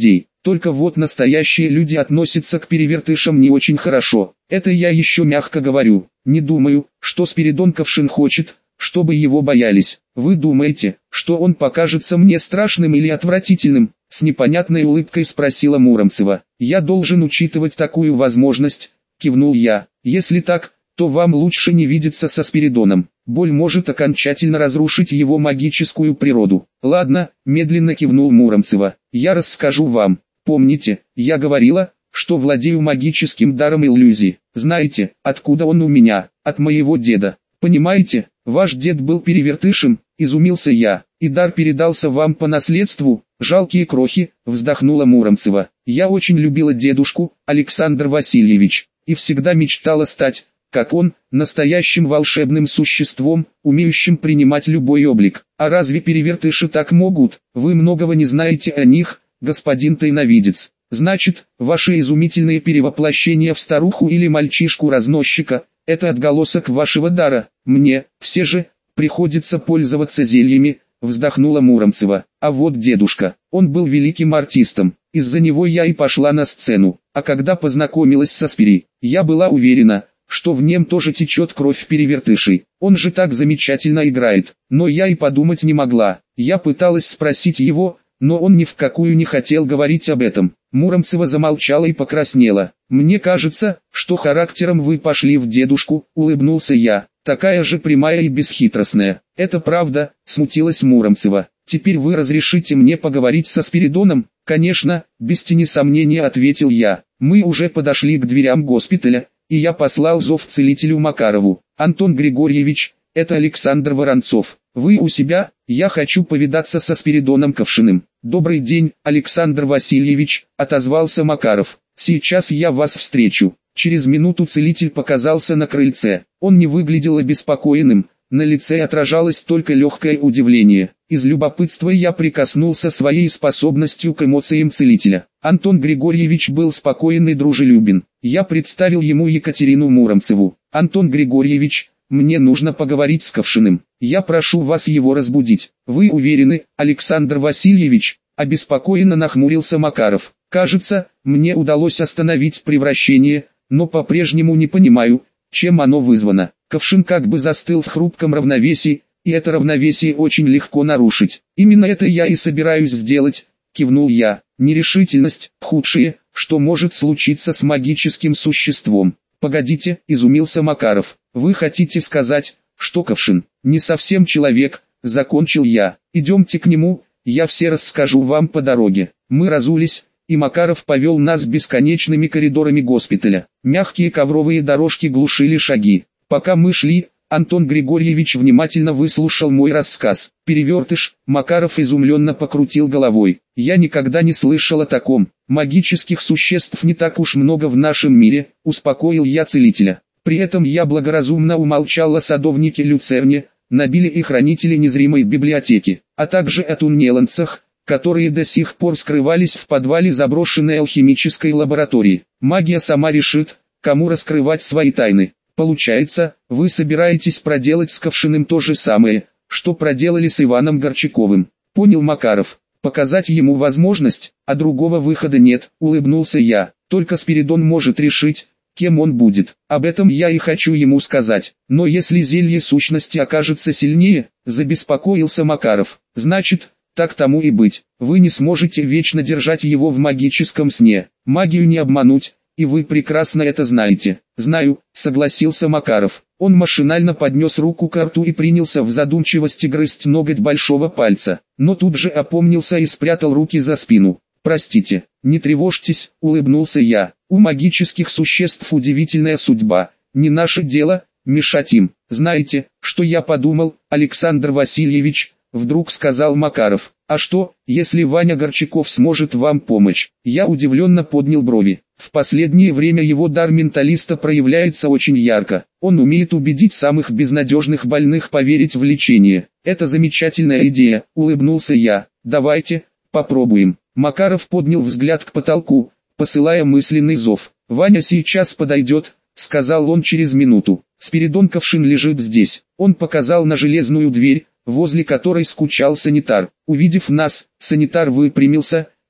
только вот настоящие люди относятся к перевертышам не очень хорошо. Это я еще мягко говорю. Не думаю, что Спиридон Ковшин хочет, чтобы его боялись. Вы думаете, что он покажется мне страшным или отвратительным? С непонятной улыбкой спросила Муромцева. Я должен учитывать такую возможность, кивнул я. Если так, то вам лучше не видеться со Спиридоном. Боль может окончательно разрушить его магическую природу. Ладно, медленно кивнул Муромцева. Я расскажу вам. Помните, я говорила, что владею магическим даром иллюзий. Знаете, откуда он у меня? От моего деда. Понимаете, ваш дед был перевертышем, изумился я, и дар передался вам по наследству. Жалкие крохи, вздохнула Муромцева. Я очень любила дедушку, Александр Васильевич, и всегда мечтала стать, как он, настоящим волшебным существом, умеющим принимать любой облик. А разве перевертыши так могут? Вы многого не знаете о них, господин тайновидец. Значит, ваши изумительные перевоплощения в старуху или мальчишку-разносчика – это отголосок вашего дара. Мне, все же, приходится пользоваться зельями, вздохнула Муромцева. А вот дедушка, он был великим артистом. Из-за него я и пошла на сцену. А когда познакомилась со Спири, я была уверена, что в нем тоже течет кровь перевертышей. Он же так замечательно играет. Но я и подумать не могла. Я пыталась спросить его, но он ни в какую не хотел говорить об этом. Муромцева замолчала и покраснела. «Мне кажется, что характером вы пошли в дедушку», — улыбнулся я. «Такая же прямая и бесхитростная». «Это правда», — смутилась Муромцева. «Теперь вы разрешите мне поговорить со Спиридоном?» «Конечно», — без тени сомнения ответил я. Мы уже подошли к дверям госпиталя, и я послал зов целителю Макарову. «Антон Григорьевич, это Александр Воронцов. Вы у себя? Я хочу повидаться со Спиридоном Ковшиным». «Добрый день, Александр Васильевич», — отозвался Макаров. «Сейчас я вас встречу». Через минуту целитель показался на крыльце. Он не выглядел обеспокоенным, на лице отражалось только легкое удивление. Из любопытства я прикоснулся своей способностью к эмоциям целителя. Антон Григорьевич был спокоен и дружелюбен. Я представил ему Екатерину Муромцеву. «Антон Григорьевич, мне нужно поговорить с Ковшиным. Я прошу вас его разбудить». «Вы уверены, Александр Васильевич?» — обеспокоенно нахмурился Макаров. «Кажется, мне удалось остановить превращение, но по-прежнему не понимаю, чем оно вызвано». Ковшин как бы застыл в хрупком равновесии, и это равновесие очень легко нарушить. «Именно это я и собираюсь сделать», — кивнул я. «Нерешительность — худшее, что может случиться с магическим существом». «Погодите», — изумился Макаров. «Вы хотите сказать, что Ковшин не совсем человек?» — закончил я. «Идемте к нему, я все расскажу вам по дороге». Мы разулись, и Макаров повел нас бесконечными коридорами госпиталя. Мягкие ковровые дорожки глушили шаги. Пока мы шли, Антон Григорьевич внимательно выслушал мой рассказ. «Перевертыш», — Макаров изумленно покрутил головой. «Я никогда не слышал о таком. Магических существ не так уж много в нашем мире», — успокоил я целителя. При этом я благоразумно умолчал о садовнике Люцерне, Набиле и хранителе незримой библиотеки, а также о туннеланцах, которые до сих пор скрывались в подвале заброшенной алхимической лаборатории. Магия сама решит, кому раскрывать свои тайны. Получается, вы собираетесь проделать с Ковшиным то же самое, что проделали с Иваном Горчаковым. Понял Макаров. Показать ему возможность, а другого выхода нет, улыбнулся я. Только Спиридон может решить, кем он будет. Об этом я и хочу ему сказать. Но если зелье сущности окажется сильнее, забеспокоился Макаров, значит, так тому и быть. Вы не сможете вечно держать его в магическом сне. Магию не обмануть, и вы прекрасно это знаете. «Знаю», — согласился Макаров. Он машинально поднес руку к рту и принялся в задумчивости грызть ноготь большого пальца, но тут же опомнился и спрятал руки за спину. «Простите, не тревожьтесь», — улыбнулся я. «У магических существ удивительная судьба. Не наше дело мешать им». «Знаете, что я подумал, Александр Васильевич?» — вдруг сказал Макаров. «А что, если Ваня Горчаков сможет вам помочь?» Я удивленно поднял брови. В последнее время его дар менталиста проявляется очень ярко. Он умеет убедить самых безнадежных больных поверить в лечение. «Это замечательная идея», — улыбнулся я. «Давайте, попробуем». Макаров поднял взгляд к потолку, посылая мысленный зов. «Ваня сейчас подойдет», — сказал он через минуту. «Спиридон Ковшин лежит здесь». Он показал на железную дверь, возле которой скучал санитар. Увидев нас, санитар выпрямился,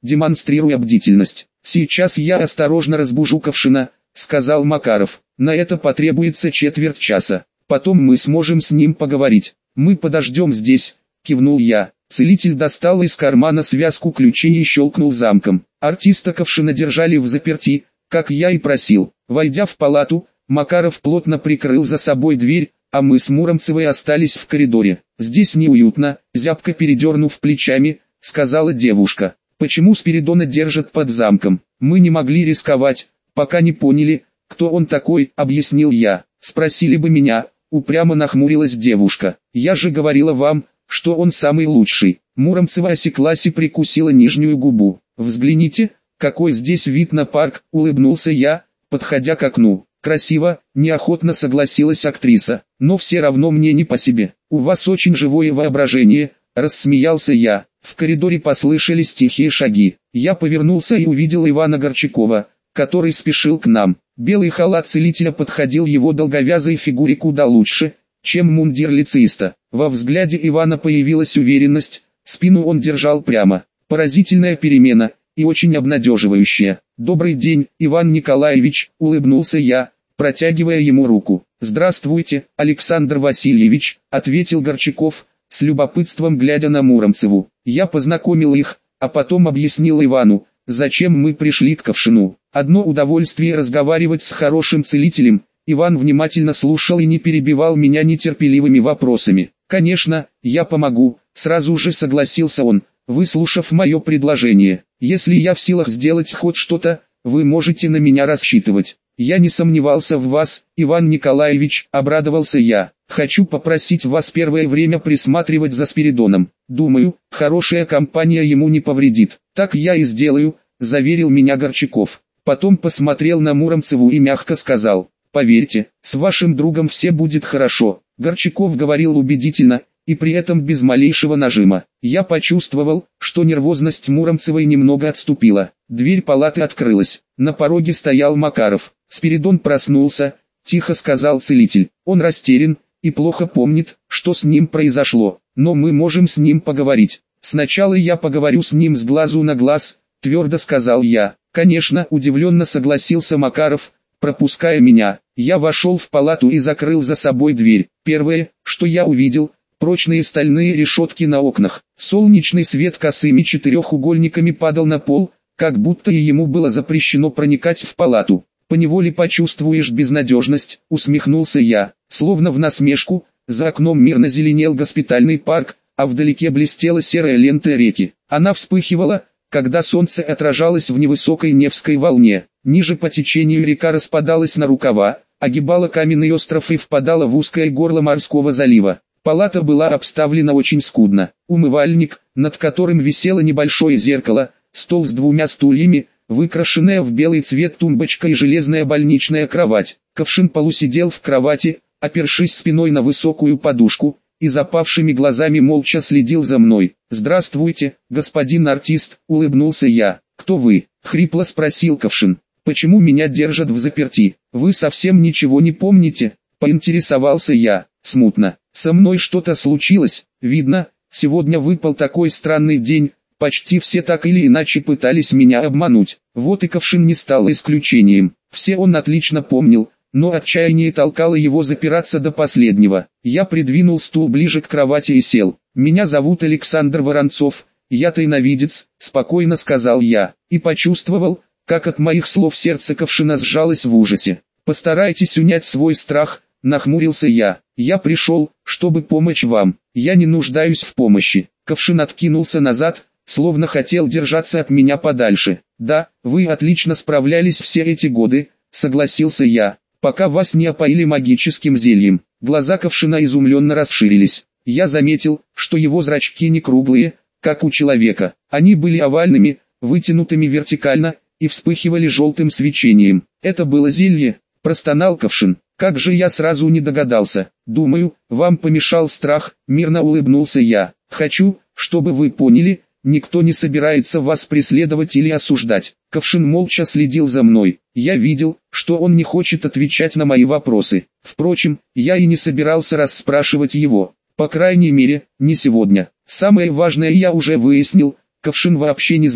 демонстрируя бдительность. «Сейчас я осторожно разбужу Ковшина», — сказал Макаров. «На это потребуется четверть часа. Потом мы сможем с ним поговорить». «Мы подождем здесь», — кивнул я. Целитель достал из кармана связку ключей и щелкнул замком. Артиста Ковшина держали взаперти, как я и просил. Войдя в палату, Макаров плотно прикрыл за собой дверь, а мы с Муромцевой остались в коридоре. «Здесь неуютно», — зябко передернув плечами, сказала девушка. «Почему Спиридона держат под замком? Мы не могли рисковать, пока не поняли, кто он такой», — объяснил я. «Спросили бы меня», — упрямо нахмурилась девушка. «Я же говорила вам, что он самый лучший». Муромцева осеклась и прикусила нижнюю губу. «Взгляните, какой здесь вид на парк», — улыбнулся я, подходя к окну. «Красиво», — неохотно согласилась актриса, «но все равно мне не по себе». «У вас очень живое воображение», — рассмеялся я. В коридоре послышались тихие шаги. Я повернулся и увидел Ивана Горчакова, который спешил к нам. Белый халат целителя подходил его долговязой фигуре куда лучше, чем мундир лицеиста. Во взгляде Ивана появилась уверенность, спину он держал прямо. Поразительная перемена и очень обнадеживающая. «Добрый день, Иван Николаевич», — улыбнулся я, протягивая ему руку. «Здравствуйте, Александр Васильевич», — ответил Горчаков, с любопытством глядя на Муромцеву. Я познакомил их, а потом объяснил Ивану, зачем мы пришли к Ковшину. Одно удовольствие разговаривать с хорошим целителем. Иван внимательно слушал и не перебивал меня нетерпеливыми вопросами. «Конечно, я помогу», — сразу же согласился он, выслушав мое предложение. «Если я в силах сделать хоть что-то, вы можете на меня рассчитывать». «Я не сомневался в вас, Иван Николаевич», — обрадовался я. «Хочу попросить вас первое время присматривать за Спиридоном. Думаю, хорошая компания ему не повредит». «Так я и сделаю», — заверил меня Горчаков. Потом посмотрел на Муромцеву и мягко сказал: «Поверьте, с вашим другом все будет хорошо». Горчаков говорил убедительно, и при этом без малейшего нажима. Я почувствовал, что нервозность Муромцевой немного отступила. Дверь палаты открылась. На пороге стоял Макаров. «Спиридон проснулся», — тихо сказал целитель. «Он растерян и плохо помнит, что с ним произошло. Но мы можем с ним поговорить. Сначала я поговорю с ним с глазу на глаз», — твердо сказал я. «Конечно», — удивленно согласился Макаров, пропуская меня. Я вошел в палату и закрыл за собой дверь. Первое, что я увидел — прочные стальные решетки на окнах. Солнечный свет косыми четырехугольниками падал на пол, как будто и ему было запрещено проникать в палату. «Поневоле почувствуешь безнадежность», — усмехнулся я. Словно в насмешку, за окном мирно зеленел госпитальный парк, а вдалеке блестела серая лента реки. Она вспыхивала, когда солнце отражалось в невысокой Невской волне. Ниже по течению река распадалась на рукава, огибала каменный остров и впадала в узкое горло морского залива. Палата была обставлена очень скудно. Умывальник, над которым висело небольшое зеркало, стол с двумя стульями, выкрашенная в белый цвет тумбочка и железная больничная кровать. Ковшин полусидел в кровати, опершись спиной на высокую подушку, и запавшими глазами молча следил за мной. «Здравствуйте, господин артист», — улыбнулся я. «Кто вы?» — хрипло спросил Ковшин. «Почему меня держат взаперти? Вы совсем ничего не помните?» — поинтересовался я. «Смутно. Со мной что-то случилось, видно, сегодня выпал такой странный день. Почти все так или иначе пытались меня обмануть. Вот и Ковшин не стал исключением. Все он отлично помнил, но отчаяние толкало его запираться до последнего. Я придвинул стул ближе к кровати и сел. «Меня зовут Александр Воронцов, я тайновидец», — спокойно сказал я, и почувствовал, как от моих слов сердце Ковшина сжалось в ужасе. «Постарайтесь унять свой страх», — нахмурился я. «Я пришел, чтобы помочь вам. Я не нуждаюсь в помощи». Ковшин откинулся назад, словно хотел держаться от меня подальше. «Да, вы отлично справлялись все эти годы», — согласился я, «пока вас не опоили магическим зельем». Глаза Ковшина изумленно расширились. Я заметил, что его зрачки не круглые, как у человека. Они были овальными, вытянутыми вертикально, и вспыхивали желтым свечением. «Это было зелье», — простонал Ковшин. «Как же я сразу не догадался. Думаю, вам помешал страх», — мирно улыбнулся я. «Хочу, чтобы вы поняли, никто не собирается вас преследовать или осуждать». Ковшин молча следил за мной. Я видел, что он не хочет отвечать на мои вопросы. Впрочем, я и не собирался расспрашивать его. По крайней мере, не сегодня. Самое важное я уже выяснил. Ковшин вообще не знал,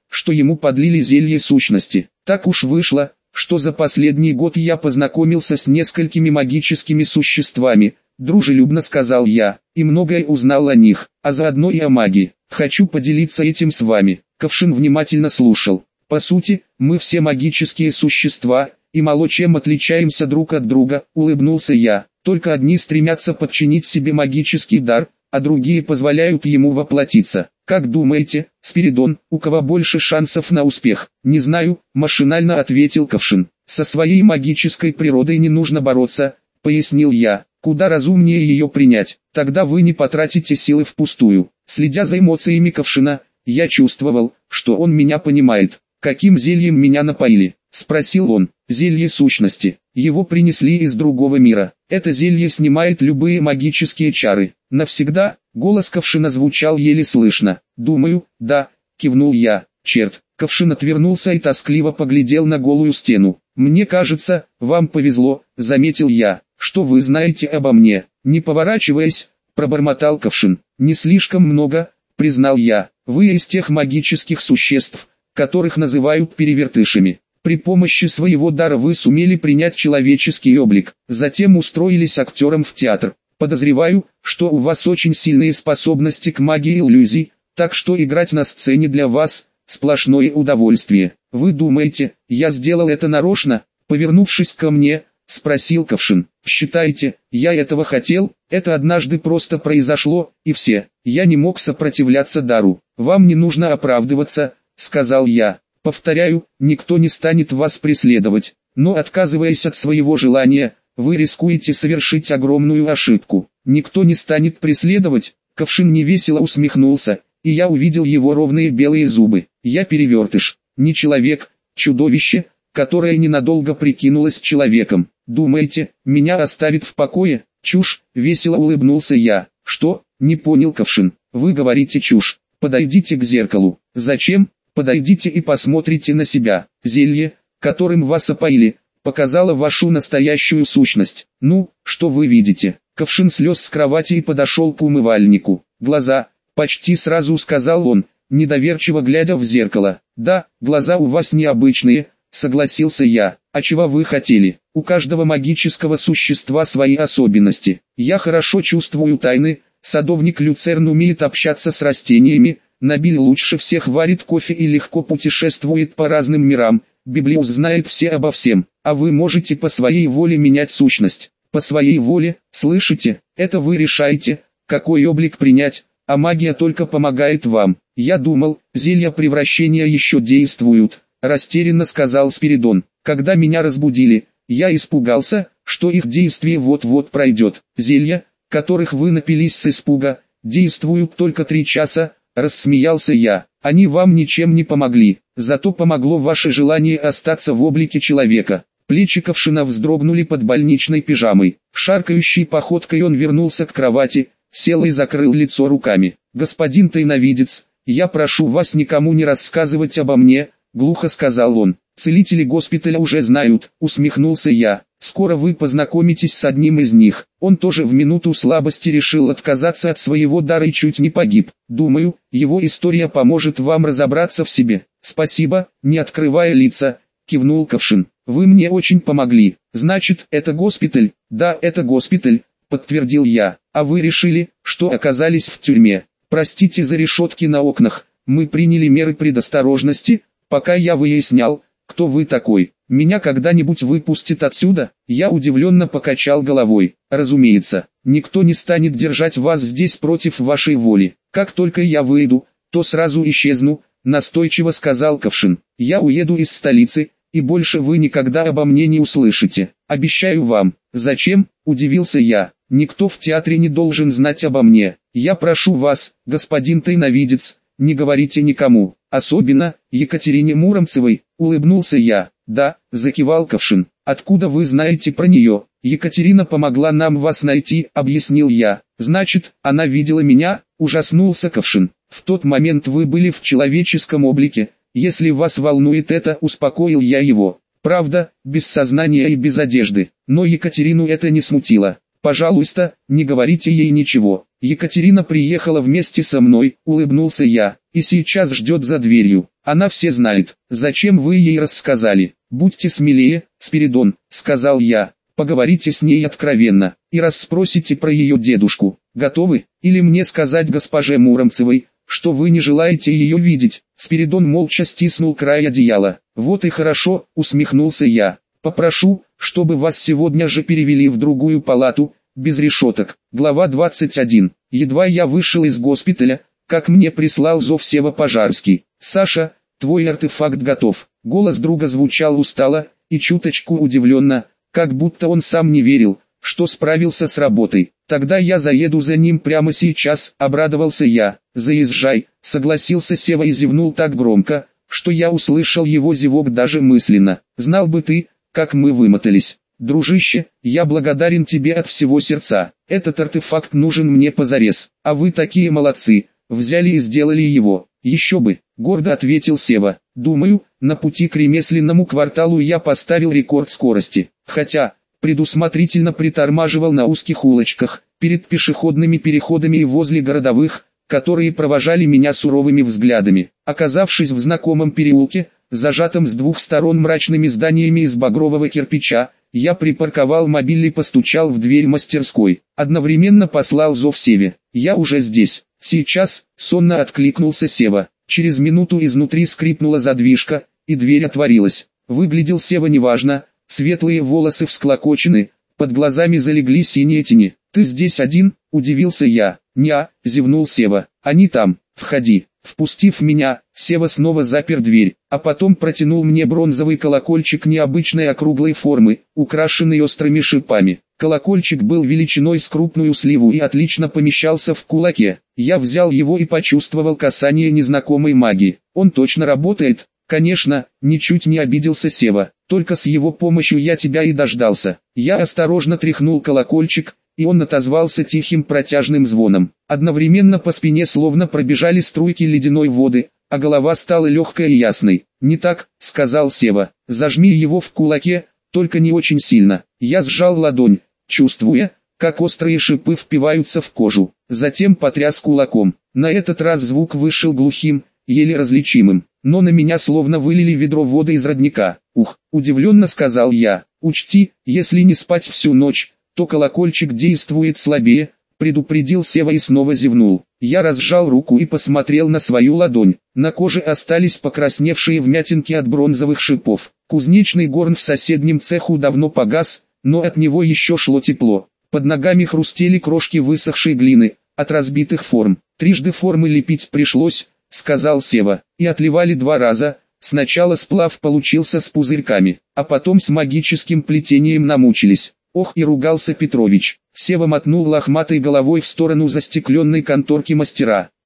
что ему подлили зелье сущности. Так уж вышло, что за последний год я познакомился с несколькими магическими существами, дружелюбно сказал я, и многое узнал о них, а заодно и о магии. Хочу поделиться этим с вами. Ковшин внимательно слушал. По сути, мы все магические существа, и мало чем отличаемся друг от друга, улыбнулся я. Только одни стремятся подчинить себе магический дар, а другие позволяют ему воплотиться. Как думаете, Спиридон, у кого больше шансов на успех? Не знаю, машинально ответил Ковшин. Со своей магической природой не нужно бороться, пояснил я. Куда разумнее ее принять, тогда вы не потратите силы впустую. Следя за эмоциями Ковшина, я чувствовал, что он меня понимает. «Каким зельем меня напоили?» – спросил он. «Зелье сущности. Его принесли из другого мира. Это зелье снимает любые магические чары. Навсегда?» Голос Ковшина звучал еле слышно. «Думаю, да», – кивнул я. «Черт». Ковшин отвернулся и тоскливо поглядел на голую стену. «Мне кажется, вам повезло», – заметил я. «Что вы знаете обо мне?» Не поворачиваясь, пробормотал Ковшин. «Не слишком много», – признал я. «Вы из тех магических существ, которых называют перевертышами. При помощи своего дара вы сумели принять человеческий облик, затем устроились актером в театр. Подозреваю, что у вас очень сильные способности к магии иллюзий, так что играть на сцене для вас – сплошное удовольствие. Вы думаете, я сделал это нарочно?» Повернувшись ко мне, спросил Ковшин. «Считаете, я этого хотел? Это однажды просто произошло, и все. Я не мог сопротивляться дару. Вам не нужно оправдываться», — сказал я. «Повторяю, никто не станет вас преследовать, но отказываясь от своего желания, вы рискуете совершить огромную ошибку. Никто не станет преследовать». Ковшин невесело усмехнулся, и я увидел его ровные белые зубы. «Я перевертыш, не человек, чудовище, которое ненадолго прикинулось человеком. Думаете, меня оставит в покое?» «Чушь», — весело улыбнулся я. «Что?» — не понял Ковшин. «Вы говорите чушь. Подойдите к зеркалу». «Зачем?» «Подойдите и посмотрите на себя. Зелье, которым вас опоили, показало вашу настоящую сущность. Ну, что вы видите?» Ковшин слез с кровати и подошел к умывальнику. «Глаза», — почти сразу сказал он, недоверчиво глядя в зеркало. «Да, глаза у вас необычные», — согласился я. «А чего вы хотели? У каждого магического существа свои особенности. Я хорошо чувствую тайны, садовник Люцерн умеет общаться с растениями, Набиль лучше всех варит кофе и легко путешествует по разным мирам, Библиус знает все обо всем, а вы можете по своей воле менять сущность. По своей воле, слышите? Это вы решаете, какой облик принять, а магия только помогает вам. Я думал, зелья превращения еще действуют», — растерянно сказал Спиридон. «Когда меня разбудили, я испугался, что их действие вот-вот пройдет. Зелья, которых вы напились с испуга, действуют только 3 часа», — рассмеялся я. «Они вам ничем не помогли, зато помогло ваше желание остаться в облике человека». Плечи Ковшина вздрогнули под больничной пижамой. Шаркающей походкой он вернулся к кровати, сел и закрыл лицо руками. «Господин тайновидец, я прошу вас никому не рассказывать обо мне», — глухо сказал он. «Целители госпиталя уже знают», — усмехнулся я. «Скоро вы познакомитесь с одним из них. Он тоже в минуту слабости решил отказаться от своего дара и чуть не погиб. Думаю, его история поможет вам разобраться в себе». «Спасибо», — не открывая лица, кивнул Ковшин. «Вы мне очень помогли. Значит, это госпиталь?» «Да, это госпиталь», — подтвердил я. «А вы решили, что оказались в тюрьме?» «Простите за решетки на окнах, мы приняли меры предосторожности, пока я выяснял, кто вы такой. Меня когда-нибудь выпустят отсюда?» Я удивленно покачал головой. «Разумеется, никто не станет держать вас здесь против вашей воли. Как только я выйду, то сразу исчезну», — настойчиво сказал Ковшин. «Я уеду из столицы, и больше вы никогда обо мне не услышите. Обещаю вам». «Зачем?» – удивился я. «Никто в театре не должен знать обо мне. Я прошу вас, господин тайновидец, не говорите никому, особенно Екатерине Муромцевой», – улыбнулся я. «Да», – закивал Ковшин. «Откуда вы знаете про нее?» «Екатерина помогла нам вас найти», – объяснил я. «Значит, она видела меня?» – ужаснулся Ковшин. «В тот момент вы были в человеческом облике. Если вас волнует это», — успокоил я его. «Правда, без сознания и без одежды». Но Екатерину это не смутило. Пожалуйста, не говорите ей ничего. Екатерина приехала вместе со мной, улыбнулся я, и сейчас ждет за дверью. Она все знает. Зачем вы ей рассказали? Будьте смелее, Спиридон, сказал я. Поговорите с ней откровенно, и расспросите про ее дедушку. Готовы? Или мне сказать госпоже Муромцевой, что вы не желаете ее видеть? Спиридон молча стиснул край одеяла. Вот и хорошо, усмехнулся я. Попрошу, чтобы вас сегодня же перевели в другую палату, без решеток. Глава 21. Едва я вышел из госпиталя, как мне прислал зов Сева Пожарский. «Саша, твой артефакт готов». Голос друга звучал устало и чуточку удивленно, как будто он сам не верил, что справился с работой. «Тогда я заеду за ним прямо сейчас», — обрадовался я. «Заезжай», — согласился Сева и зевнул так громко, что я услышал его зевок даже мысленно. «Знал бы ты, как мы вымотались. Дружище, я благодарен тебе от всего сердца. Этот артефакт нужен мне позарез, а вы такие молодцы, взяли и сделали его». «Еще бы», — гордо ответил Сева. «Думаю, на пути к ремесленному кварталу я поставил рекорд скорости. Хотя, предусмотрительно притормаживал на узких улочках, перед пешеходными переходами и возле городовых, которые провожали меня суровыми взглядами. Оказавшись в знакомом переулке, зажатом с двух сторон мрачными зданиями из багрового кирпича, я припарковал мобиль и постучал в дверь мастерской. Одновременно послал зов Севе. «Я уже здесь». «Сейчас», — сонно откликнулся Сева. Через минуту изнутри скрипнула задвижка, и дверь отворилась. Выглядел Сева неважно, светлые волосы всклокочены, под глазами залегли синие тени. «Ты здесь один?» — удивился я. «Ня», — зевнул Сева. «Они там, входи». Впустив меня, Сева снова запер дверь, а потом протянул мне бронзовый колокольчик необычной округлой формы, украшенный острыми шипами. Колокольчик был величиной с крупную сливу и отлично помещался в кулаке. Я взял его и почувствовал касание незнакомой магии. «Он точно работает?» «Конечно», — ничуть не обиделся Сева. «Только с его помощью я тебя и дождался». Я осторожно тряхнул колокольчик, и он отозвался тихим протяжным звоном. Одновременно по спине словно пробежали струйки ледяной воды, а голова стала легкой и ясной. «Не так», — сказал Сева. «Зажми его в кулаке, только не очень сильно». Я сжал ладонь, чувствуя, как острые шипы впиваются в кожу. Затем потряс кулаком. На этот раз звук вышел глухим, еле различимым, но на меня словно вылили ведро воды из родника. «Ух», — удивленно сказал я. «Учти, если не спать всю ночь, то колокольчик действует слабее», — предупредил Сева и снова зевнул. Я разжал руку и посмотрел на свою ладонь. На коже остались покрасневшие вмятинки от бронзовых шипов. Кузнечный горн в соседнем цеху давно погас, но от него еще шло тепло. Под ногами хрустели крошки высохшей глины, от разбитых форм. «Трижды формы лепить пришлось», — сказал Сева, — «и отливали 2 раза». Сначала сплав получился с пузырьками, а потом с магическим плетением намучились. «Ох», и ругался Петрович. Сева мотнул лохматой головой в сторону застекленной конторки мастера.